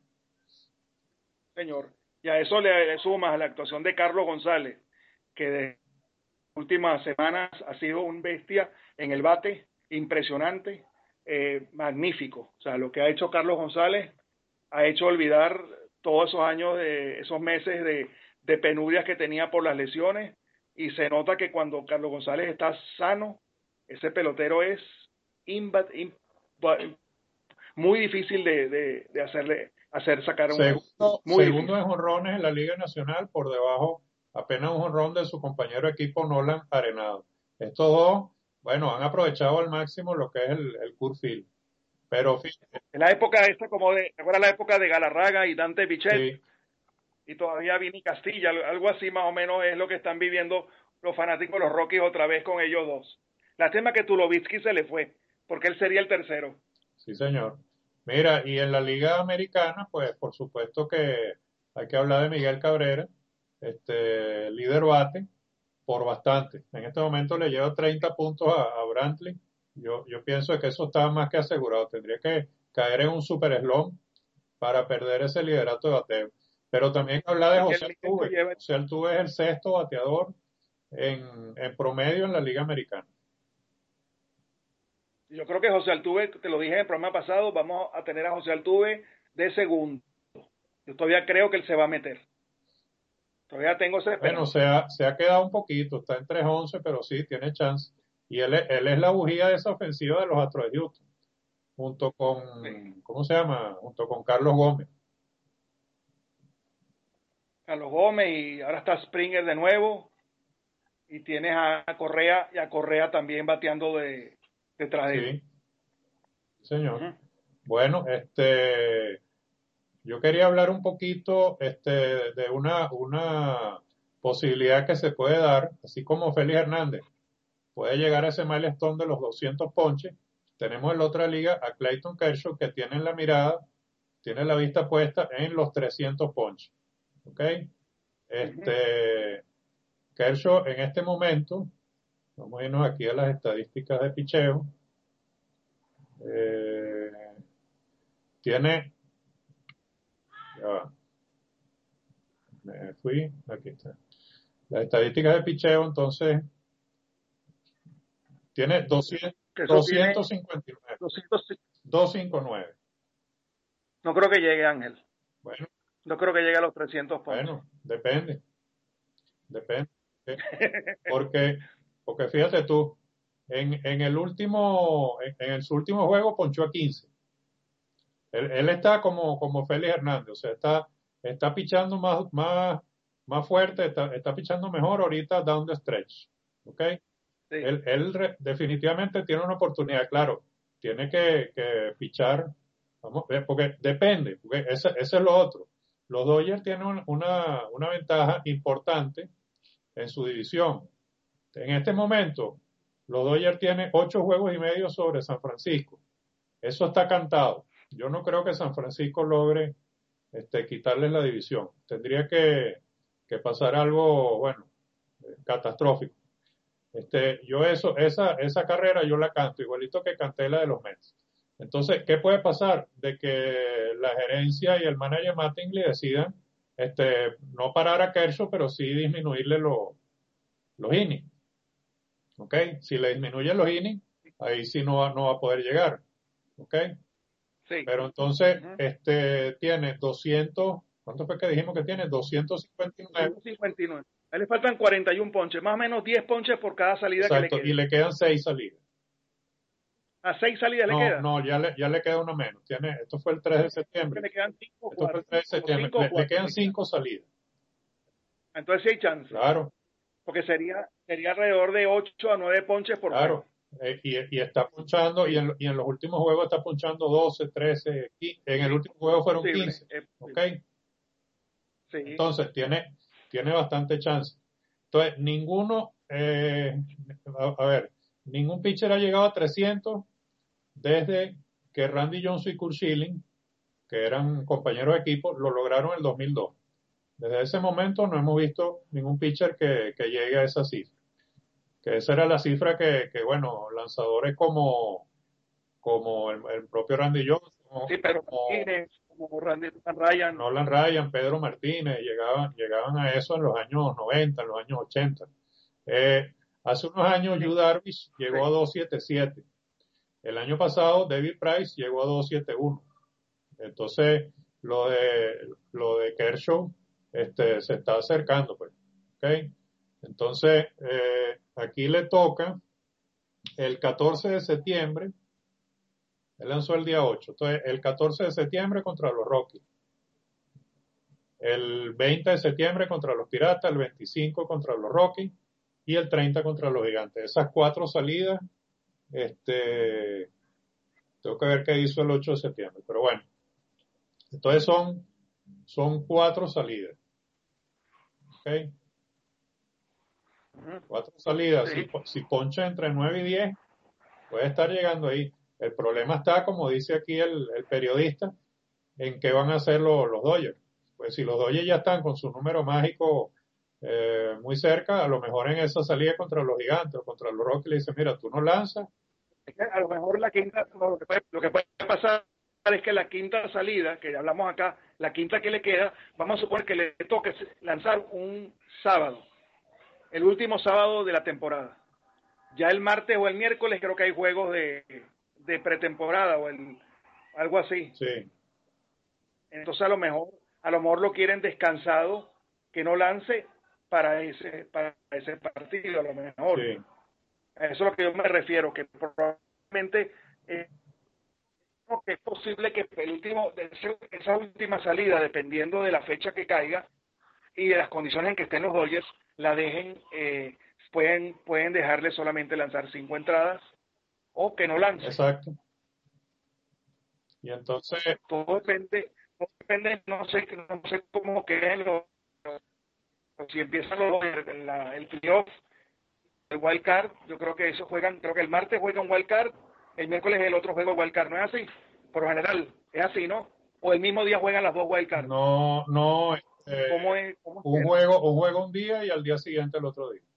Señor. Y a eso le sumas la actuación de Carlos González, que de las últimas semanas ha sido un bestia en el bate, impresionante, eh, magnífico. O sea, lo que ha hecho Carlos González ha hecho olvidar todos esos años, de esos meses de, de penurias que tenía por las lesiones, y se nota que cuando Carlos González está sano, ese pelotero es imbat, imbat, muy difícil de, de, de hacerle hacer sacar un out. Segundo, Muy segundo difícil. en jonrones en la Liga Nacional, por debajo apenas un jonrón de su compañero de equipo Nolan Arenado. Estos dos, bueno, han aprovechado al máximo lo que es el, el Coors Field. Pero fíjate, En la época esta como de, ¿recuerda la época de Galarraga y Dante Bichette? sí, Y todavía Vini Castilla, algo así más o menos es lo que están viviendo los fanáticos de los Rockies otra vez con ellos dos. Lástima que Tulovitzki se le fue, porque él sería el tercero. sí, señor. Mira, y en la Liga Americana, pues por supuesto que hay que hablar de Miguel Cabrera, este líder bate, por bastante. En este momento le lleva treinta puntos a, a Brantley. Yo, yo pienso que eso está más que asegurado. Tendría que caer en un super slump para perder ese liderato de bateo. Pero también hay que hablar de Miguel, José Miguel se Altuve. lleva, José Altuve es el sexto bateador en, en promedio en la Liga Americana. yo creo que José Altuve, te lo dije en el programa pasado, vamos a tener a José Altuve de segundo. Yo todavía creo que él se va a meter. Todavía tengo esa Bueno, esperanza. se ha, se ha quedado un poquito, está en tres once, pero sí, tiene chance. Y él, es- él es la bujía de esa ofensiva de los Astros de Houston, junto Sí. con, ¿cómo se llama? Junto con Carlos Gómez. Carlos Gómez y ahora está Springer de nuevo y tienes a Correa y a Correa también bateando de, detrás de él. Sí, señor. Uh-huh. Bueno, este, yo quería hablar un poquito, este, de una, una posibilidad que se puede dar, así como Félix Hernández puede llegar a ese milestone de los doscientos ponches. Tenemos en la otra liga a Clayton Kershaw que tiene la mirada, tiene la vista puesta en los trescientos ponches. ¿Ok? Uh-huh. Este, Kershaw en este momento, vamos a irnos aquí a las estadísticas de picheo, eh, tiene, ya va, me fui, aquí está. Las estadísticas de picheo, entonces, tiene doscientos, Que eso tiene doscientos cincuenta y nueve, doscientos. doscientos cincuenta y nueve. No creo que llegue Ángel. Bueno, No creo que llegue a los trescientos ponches. bueno, depende, depende. Porque, porque fíjate tú, en, en el último, en, en su último juego ponchó a quince. Él, él está como, como Félix Hernández, o sea, está, está pichando más, más, más fuerte, está, está pichando mejor ahorita down the stretch. ¿Ok? Sí, Él, él re- definitivamente tiene una oportunidad, claro, tiene que, que pichar, vamos, eh, porque depende, porque ese, ese es lo otro. Los Dodgers tienen un- una, una ventaja importante en su división. En este momento, los Dodgers tienen ocho juegos y medio sobre San Francisco. Eso está cantado. Yo no creo que San Francisco logre este, quitarles la división. Tendría que, que pasar algo, bueno, eh, catastrófico. Este, yo eso, esa, esa carrera yo la canto, igualito que canté la de los Mets. Entonces, ¿qué puede pasar? De que la gerencia y el manager Mattingly decidan este, no parar a Kershaw, pero sí disminuirle lo- los innings. ¿Ok? Si le disminuyen los innings, ahí sí no va, no va a poder llegar. ¿Ok? sí. Pero entonces, Ujú. este, tiene doscientos, ¿cuánto fue que dijimos que tiene? doscientos cincuenta y nueve. doscientos cincuenta y nueve. A él le faltan cuarenta y uno ponches, más o menos diez ponches por cada salida que le Exacto, y quede. le quedan seis salidas. A seis salidas le No, queda. no, ya le, ya le queda una menos. Tiene, esto fue el tres de Creo que septiembre. le quedan cinco o Esto fue el cuatro. tres de O septiembre. cinco o Le, le cuatro, quedan sí. cinco salidas. Entonces sí hay chance. Claro, Porque sería, sería alrededor de ocho a nueve ponches por juego. claro. Eh, y, y está punchando, y Sí, en, y en los últimos juegos está punchando doce, trece, quince. En el último juego es fueron posible. quince. Es ¿Ok? posible. Sí. Entonces, tiene, tiene bastante chance. Entonces, ninguno, eh, a, a ver, ningún pitcher ha llegado a trescientos desde que Randy Johnson y Kurt Schilling, que eran compañeros de equipo, lo lograron en el dos mil dos. Desde ese momento no hemos visto ningún pitcher que, que llegue a esa cifra. Que esa era la cifra que, que bueno, lanzadores como, como el, el propio Randy Johnson, Sí, como, pero como Martínez, como Randy Ryan. Nolan Ryan, Pedro Martínez, llegaban, llegaban a eso en los años noventa, en los años ochenta. Eh, hace unos años Sí, Yu Darvish sí. llegó a doscientos setenta y siete. El año pasado David Price llegó a doscientos setenta y uno. Entonces, lo de, lo de Kershaw este, se está acercando, pues. ¿Ok? Entonces, eh, aquí le toca el catorce de septiembre, él lanzó el día ocho, entonces el catorce de septiembre contra los Rockies, el veinte de septiembre contra los Piratas, el veinticinco contra los Rockies y el treinta contra los Gigantes. Esas cuatro salidas, este, tengo que ver qué hizo el ocho de septiembre, pero bueno, entonces son, son cuatro salidas, ¿ok? Ujú. Cuatro salidas, si, Sí. si poncha entre nueve y diez, puede estar llegando ahí. El problema está, como dice aquí el, el periodista, en qué van a hacer los, los Dodgers. Pues si los Dodgers ya están con su número mágico eh, muy cerca, a lo mejor en esa salida contra los Gigantes o contra los Rockies le dicen, mira, tú no lanzas. Es que a lo mejor la quinta, no, lo, que puede, lo que puede pasar es que la quinta salida, que hablamos acá, la quinta que le queda, vamos a suponer que le toque lanzar un sábado, el último sábado de la temporada. Ya el martes o el miércoles creo que hay juegos de, de pretemporada o el, algo así. Sí, Entonces a lo mejor, a lo mejor lo quieren descansado, que no lance para ese, para ese partido, a lo mejor. sí, A eso es a lo que yo me refiero, que probablemente eh, que es posible que el último, esa última salida, dependiendo de la fecha que caiga y de las condiciones en que estén los Dodgers, la dejen, eh, pueden, pueden dejarle solamente lanzar cinco entradas o que no lance. exacto. Y entonces, Todo depende, todo depende, no sé, no sé cómo queden los, si empiezan los la, el playoff, el wild card, yo creo que eso juegan, creo que el martes juegan wild card, el miércoles el otro juego wild card, ¿no es así? Por lo general, es así, ¿no? O el mismo día juegan las dos wild card. no, no, este, ¿Cómo es? ¿Cómo un queda? juego, un juego un día y al día siguiente el otro día.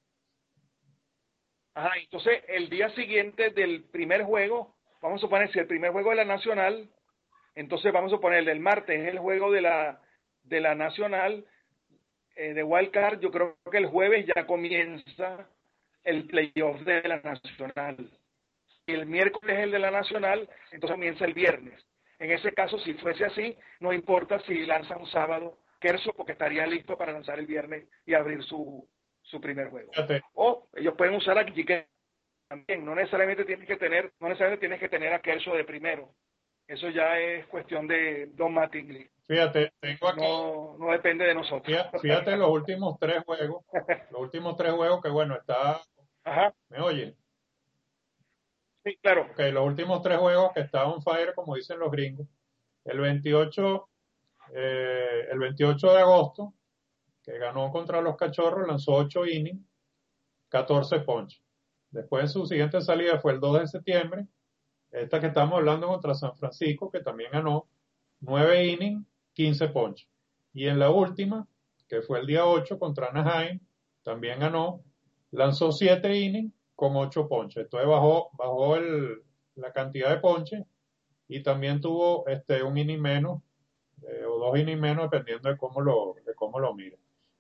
Ajá, entonces el día siguiente del primer juego, vamos a suponer si el primer juego de la Nacional, entonces vamos a suponer el del martes es el juego de la de la Nacional eh, de Wild Card, yo creo que el jueves ya comienza el playoff de la Nacional. Y el miércoles es el de la Nacional, entonces comienza el viernes. En ese caso, si fuese así, no importa si lanza un sábado, Kerso, porque estaría listo para lanzar el viernes y abrir su, su primer juego. Fíjate, O ellos pueden usar a G K también, no necesariamente tienes que tener, no necesariamente tienes que tener a Kershaw de primero. Eso ya es cuestión de Don Mattingly. Fíjate, tengo aquí, No, no depende de nosotros. fíjate, fíjate los últimos tres juegos, los últimos tres juegos que bueno, está, Ajá, ¿me oye? sí, claro. Ok, los últimos tres juegos que está on fire, como dicen los gringos. El veintiocho, eh, el veintiocho de agosto, que ganó contra los Cachorros, lanzó ocho innings, catorce ponches. Después su siguiente salida fue el dos de septiembre, esta que estamos hablando contra San Francisco, que también ganó nueve innings, quince ponches. Y en la última, que fue el día ocho contra Anaheim, también ganó, lanzó siete innings con ocho ponches. Entonces bajó, bajó el, la cantidad de ponches y también tuvo este un inning menos eh, o dos innings menos dependiendo de cómo lo de cómo lo mire.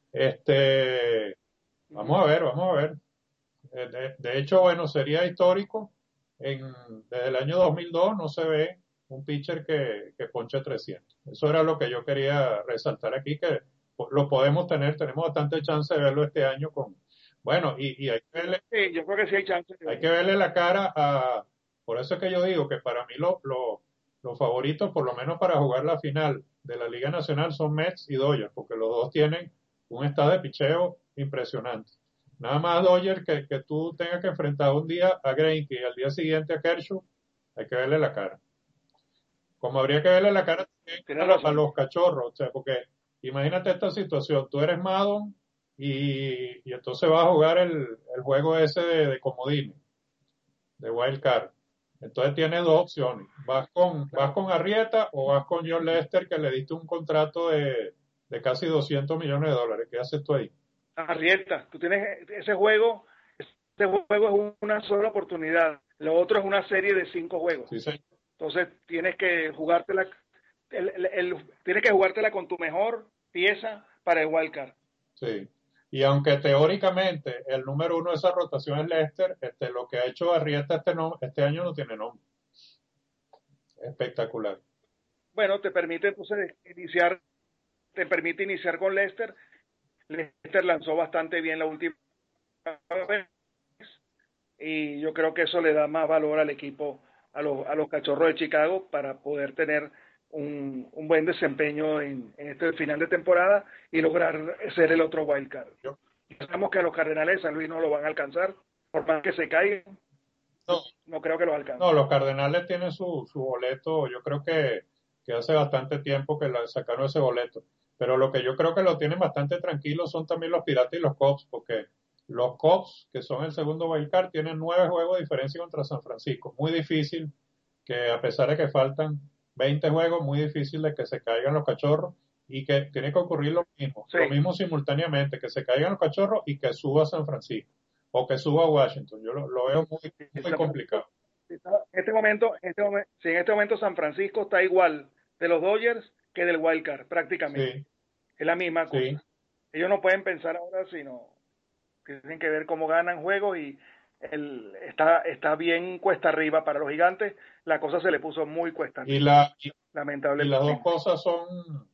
Este, vamos a ver, vamos a ver. Eh, De, de hecho, bueno, sería histórico. En, desde el año dos mil dos no se ve un pitcher que, que ponche trescientos. Eso era lo que yo quería resaltar aquí, que lo podemos tener, tenemos bastante chance de verlo este año con, bueno, y, y hay que verle, Sí, yo creo que sí hay chance. hay que verle la cara a, por eso es que yo digo que para mí lo, lo- los favoritos, por lo menos para jugar la final de la Liga Nacional, son Mets y Dodgers, porque los dos tienen un estado de picheo impresionante. Nada más Dodgers que, que tú tengas que enfrentar un día a Greinke y al día siguiente a Kershaw, hay que verle la cara. Como habría que verle la cara también a, Tienes lo- a razón. los Cachorros, o sea, porque imagínate esta situación, tú eres Maddon y, y entonces vas a jugar el, el juego ese de, de comodines de Wild Card. Entonces tienes dos opciones. Vas con, vas con Arrieta o vas con John Lester que le diste un contrato de, de casi doscientos millones de dólares. ¿Qué haces tú ahí? Arrieta, tú tienes ese juego, ese juego es una sola oportunidad. Lo otro es una serie de cinco juegos. Sí, sí. Entonces tienes que jugártela, el, el, el, tienes que jugártela con tu mejor pieza para el wild card. Sí. Y aunque teóricamente el número uno de esa rotación es Lester, este, lo que ha hecho Arrieta este, no, este año no tiene nombre. Espectacular. Bueno, te permite entonces iniciar, te permite iniciar con Lester. Lester lanzó bastante bien la última vez y yo creo que eso le da más valor al equipo, a los, a los Cachorros de Chicago para poder tener un, un buen desempeño en, en este final de temporada y lograr ser el otro wild card. Yo, Sabemos que a los Cardenales de San Luis no lo van a alcanzar, por más que se caigan, no, no creo que los no, alcancen. los Cardenales tienen su, su boleto. Yo creo que, que hace bastante tiempo que la, sacaron ese boleto. Pero lo que yo creo que lo tienen bastante tranquilo son también los Piratas y los Cubs, porque los Cubs, que son el segundo wild card, tienen nueve juegos de diferencia contra San Francisco. Muy difícil que, a pesar de que faltan veinte juegos, muy difícil de que se caigan los Cachorros y que tiene que ocurrir lo mismo, Sí, lo mismo simultáneamente, que se caigan los Cachorros y que suba San Francisco o que suba Washington. Yo lo, lo veo muy, muy San complicado. Francisco, en este momento, en este momento, sí, en este momento San Francisco está igual de los Dodgers que del wild card, prácticamente. Sí, Es la misma sí. cosa. Ellos no pueden pensar ahora, sino tienen que ver cómo ganan juegos y el, está, está bien cuesta arriba para los gigantes. La cosa se le puso muy cuesta Y, arriba, la, y, y las dos lamentablemente. cosas son,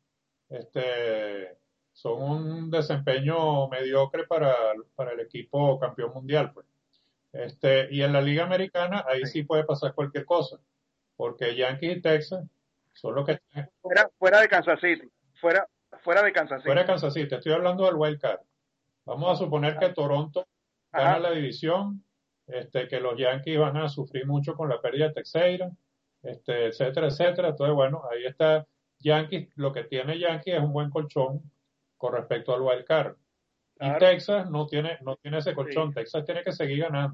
este, son un desempeño mediocre para, para el equipo campeón mundial, pues. Este, y en la Liga Americana, ahí Sí. sí puede pasar cualquier cosa, porque Yankees y Texas son los que están Fuera, fuera de Kansas City, fuera, fuera de Kansas fuera City. de Kansas City. Estoy hablando del wild card. Vamos a suponer que Toronto gana Ajá, la división, este, que los Yankees van a sufrir mucho con la pérdida de Teixeira, este, etcétera, etcétera. Entonces, bueno, ahí está Yankees. Lo que tiene Yankees es un buen colchón con respecto al wild card. Y claro, Texas no tiene, no tiene ese sí. colchón. Texas tiene que seguir ganando.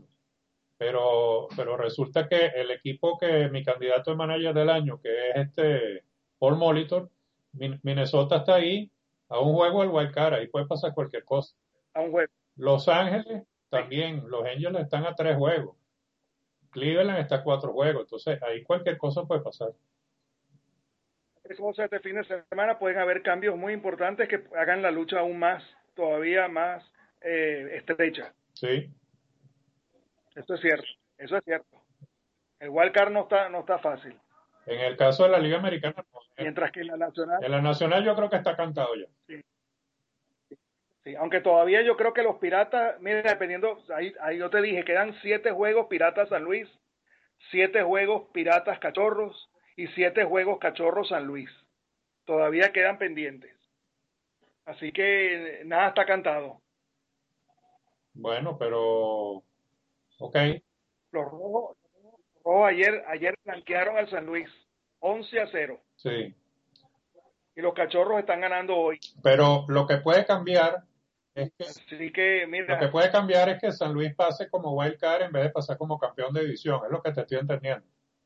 Pero, pero resulta que el equipo que mi candidato de manager del año, que es este Paul Molitor, Minnesota está ahí a un juego del wild card, ahí puede pasar cualquier cosa. A un juego. Los Ángeles Sí. también, los Angels están a tres juegos, Cleveland está a cuatro juegos, entonces ahí cualquier cosa puede pasar. Cosas este fin de semana pueden haber cambios muy importantes que hagan la lucha aún más, todavía más eh, estrecha. Sí, Eso es cierto, eso es cierto. El wild card no está, no está fácil. en el caso de la Liga Americana, no. Mientras que en la nacional, En la Nacional yo creo que está cantado ya. sí, sí. Aunque todavía yo creo que los Piratas, mira, dependiendo, ahí, ahí yo te dije, quedan siete juegos Piratas San Luis, siete juegos Piratas Cachorros y siete juegos Cachorros San Luis. Todavía quedan pendientes. Así que nada está cantado. Bueno, pero ok. Los rojos, los rojos ayer, ayer blanquearon al San Luis once a cero. Sí. Y los Cachorros están ganando hoy. Pero lo que puede cambiar es que, Así que mira, lo que puede cambiar es que San Luis pase como wild card en vez de pasar como campeón de división. Es lo que te estoy entendiendo.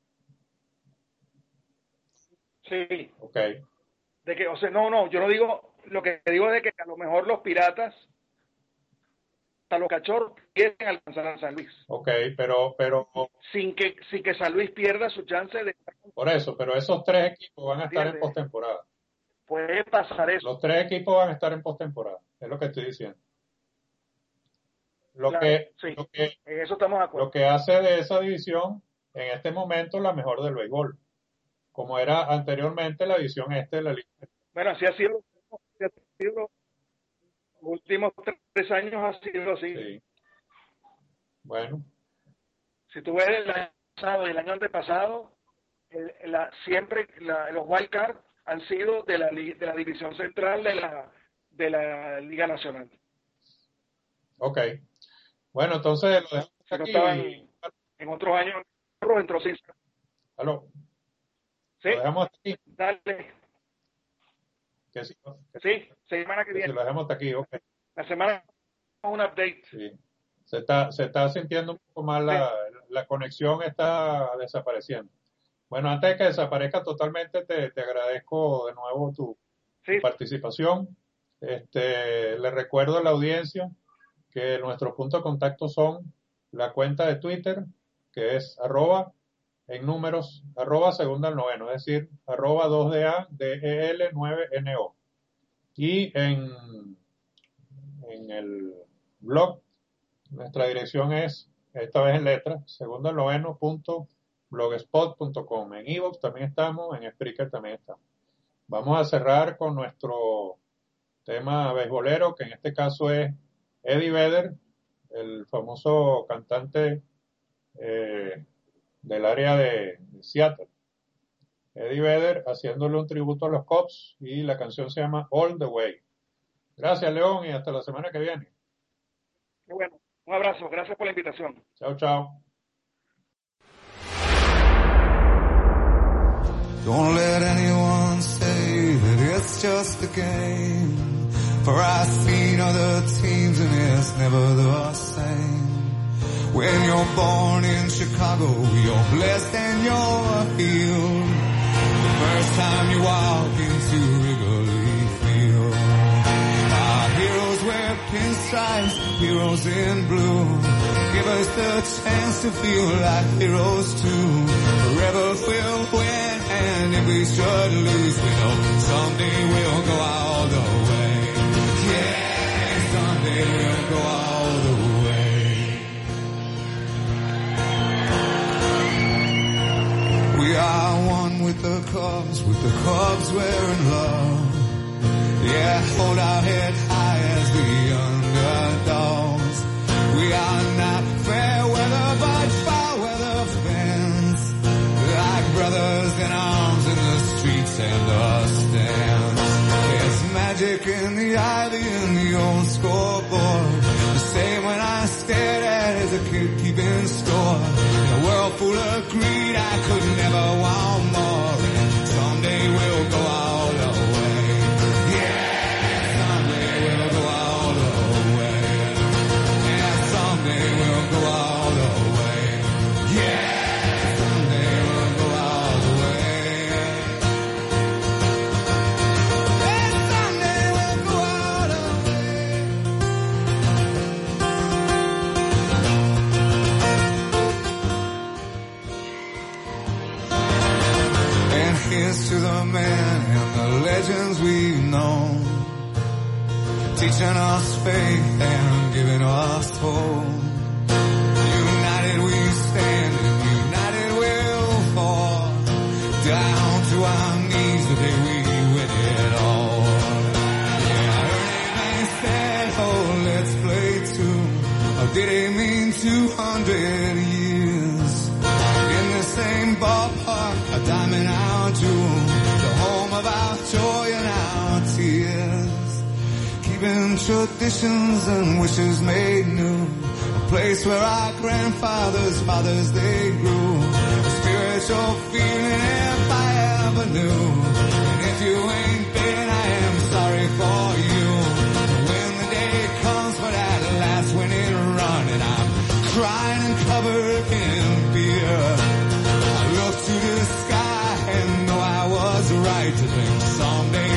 sí. Ok. De que, o sea, no, no, yo no digo, lo que digo es de que a lo mejor los Piratas, hasta los Cachorros, quieren alcanzar a San Luis. Ok, pero, pero, Sin que, sin que San Luis pierda su chance de... por eso, pero esos tres equipos van a estar en ¿Entiendes? postemporada. Puede pasar eso. Los tres equipos van a estar en postemporada. Es lo que estoy diciendo. Lo Claro, que, sí, lo que, en eso estamos de acuerdo. lo que hace de esa división en este momento la mejor del béisbol. Como era anteriormente la división este de la Liga. Bueno, así ha sido, así ha sido los últimos tres años, ha sido así. Sí. Bueno, Si tú ves el año pasado y el año antepasado, el, la, siempre la, los wildcards han sido de la, de la división central de la, de la Liga Nacional. ok. Bueno, entonces lo dejamos Si no aquí. estaban en otros años, entró sin. Aló, Sí, lo dejamos hasta aquí. dale. Que si, que, Sí, semana que que si viene. lo dejamos hasta aquí, ok. La semana un update. Sí. Se está, se está sintiendo un poco más la, la conexión está desapareciendo. Bueno, antes de que desaparezca totalmente, te, te agradezco de nuevo tu, Sí, tu participación. Este, le recuerdo a la audiencia que nuestros puntos de contacto son la cuenta de Twitter, que es arroba en números, arroba segunda al noveno, es decir, arroba dos D A D E L nueve N O. Y en, en el blog, nuestra dirección es, esta vez en letras, segundo al noveno punto blogspot punto com. En iVoox también estamos, en Spreaker también estamos. Vamos a cerrar con nuestro tema beisbolero, que en este caso es Eddie Vedder, el famoso cantante eh, del área de, de Seattle. Eddie Vedder haciéndole un tributo a los Cubs y la canción se llama All the Way. Gracias, León, y hasta la semana que viene. qué bueno. Un abrazo, gracias por la invitación. Chao, chao. Don't let anyone say that it's just a game, for I've seen other teams and it's never the same. When you're born in Chicago, you're blessed and you're healed. The first time you walk into Wrigley Field, our heroes wear pinstripes, heroes in blue. Give us the chance to feel like heroes too. Forever we'll win, and if we should lose, we know someday we'll go all the way. Yeah, someday we'll go all the way. We are one with the Cubs, with the Cubs we're in love. Yeah, hold our head high as the underdogs. We are not fair weather, but foul weather fans. Like brothers in arms in the streets and the stands. There's magic in the ivy in the old scoreboard. The same when I stared at as a kid keeping score. In a world full of greed, I could never want more. And someday we'll go all the way. Yeah, someday we'll go all the way. Yeah, someday we'll go all the way. Yeah, someday we'll go all the way. Yeah, someday we'll go all the way. And here's to the men and the legends we've known, teaching us faith and giving us hope. United we stand and united we'll fall. Down to our knees the day we win it all. Yeah, Ernie said, oh, let's play two. Or did he mean two hundred years? In the same ballpark, a diamond out. traditions and wishes made new. A place where our grandfathers, fathers, they grew. A spiritual feeling if I ever knew. And if you ain't been, I am sorry for you. When the day comes for that last winning run, and I'm crying and covered in beer, I look to the sky and know I was right to think someday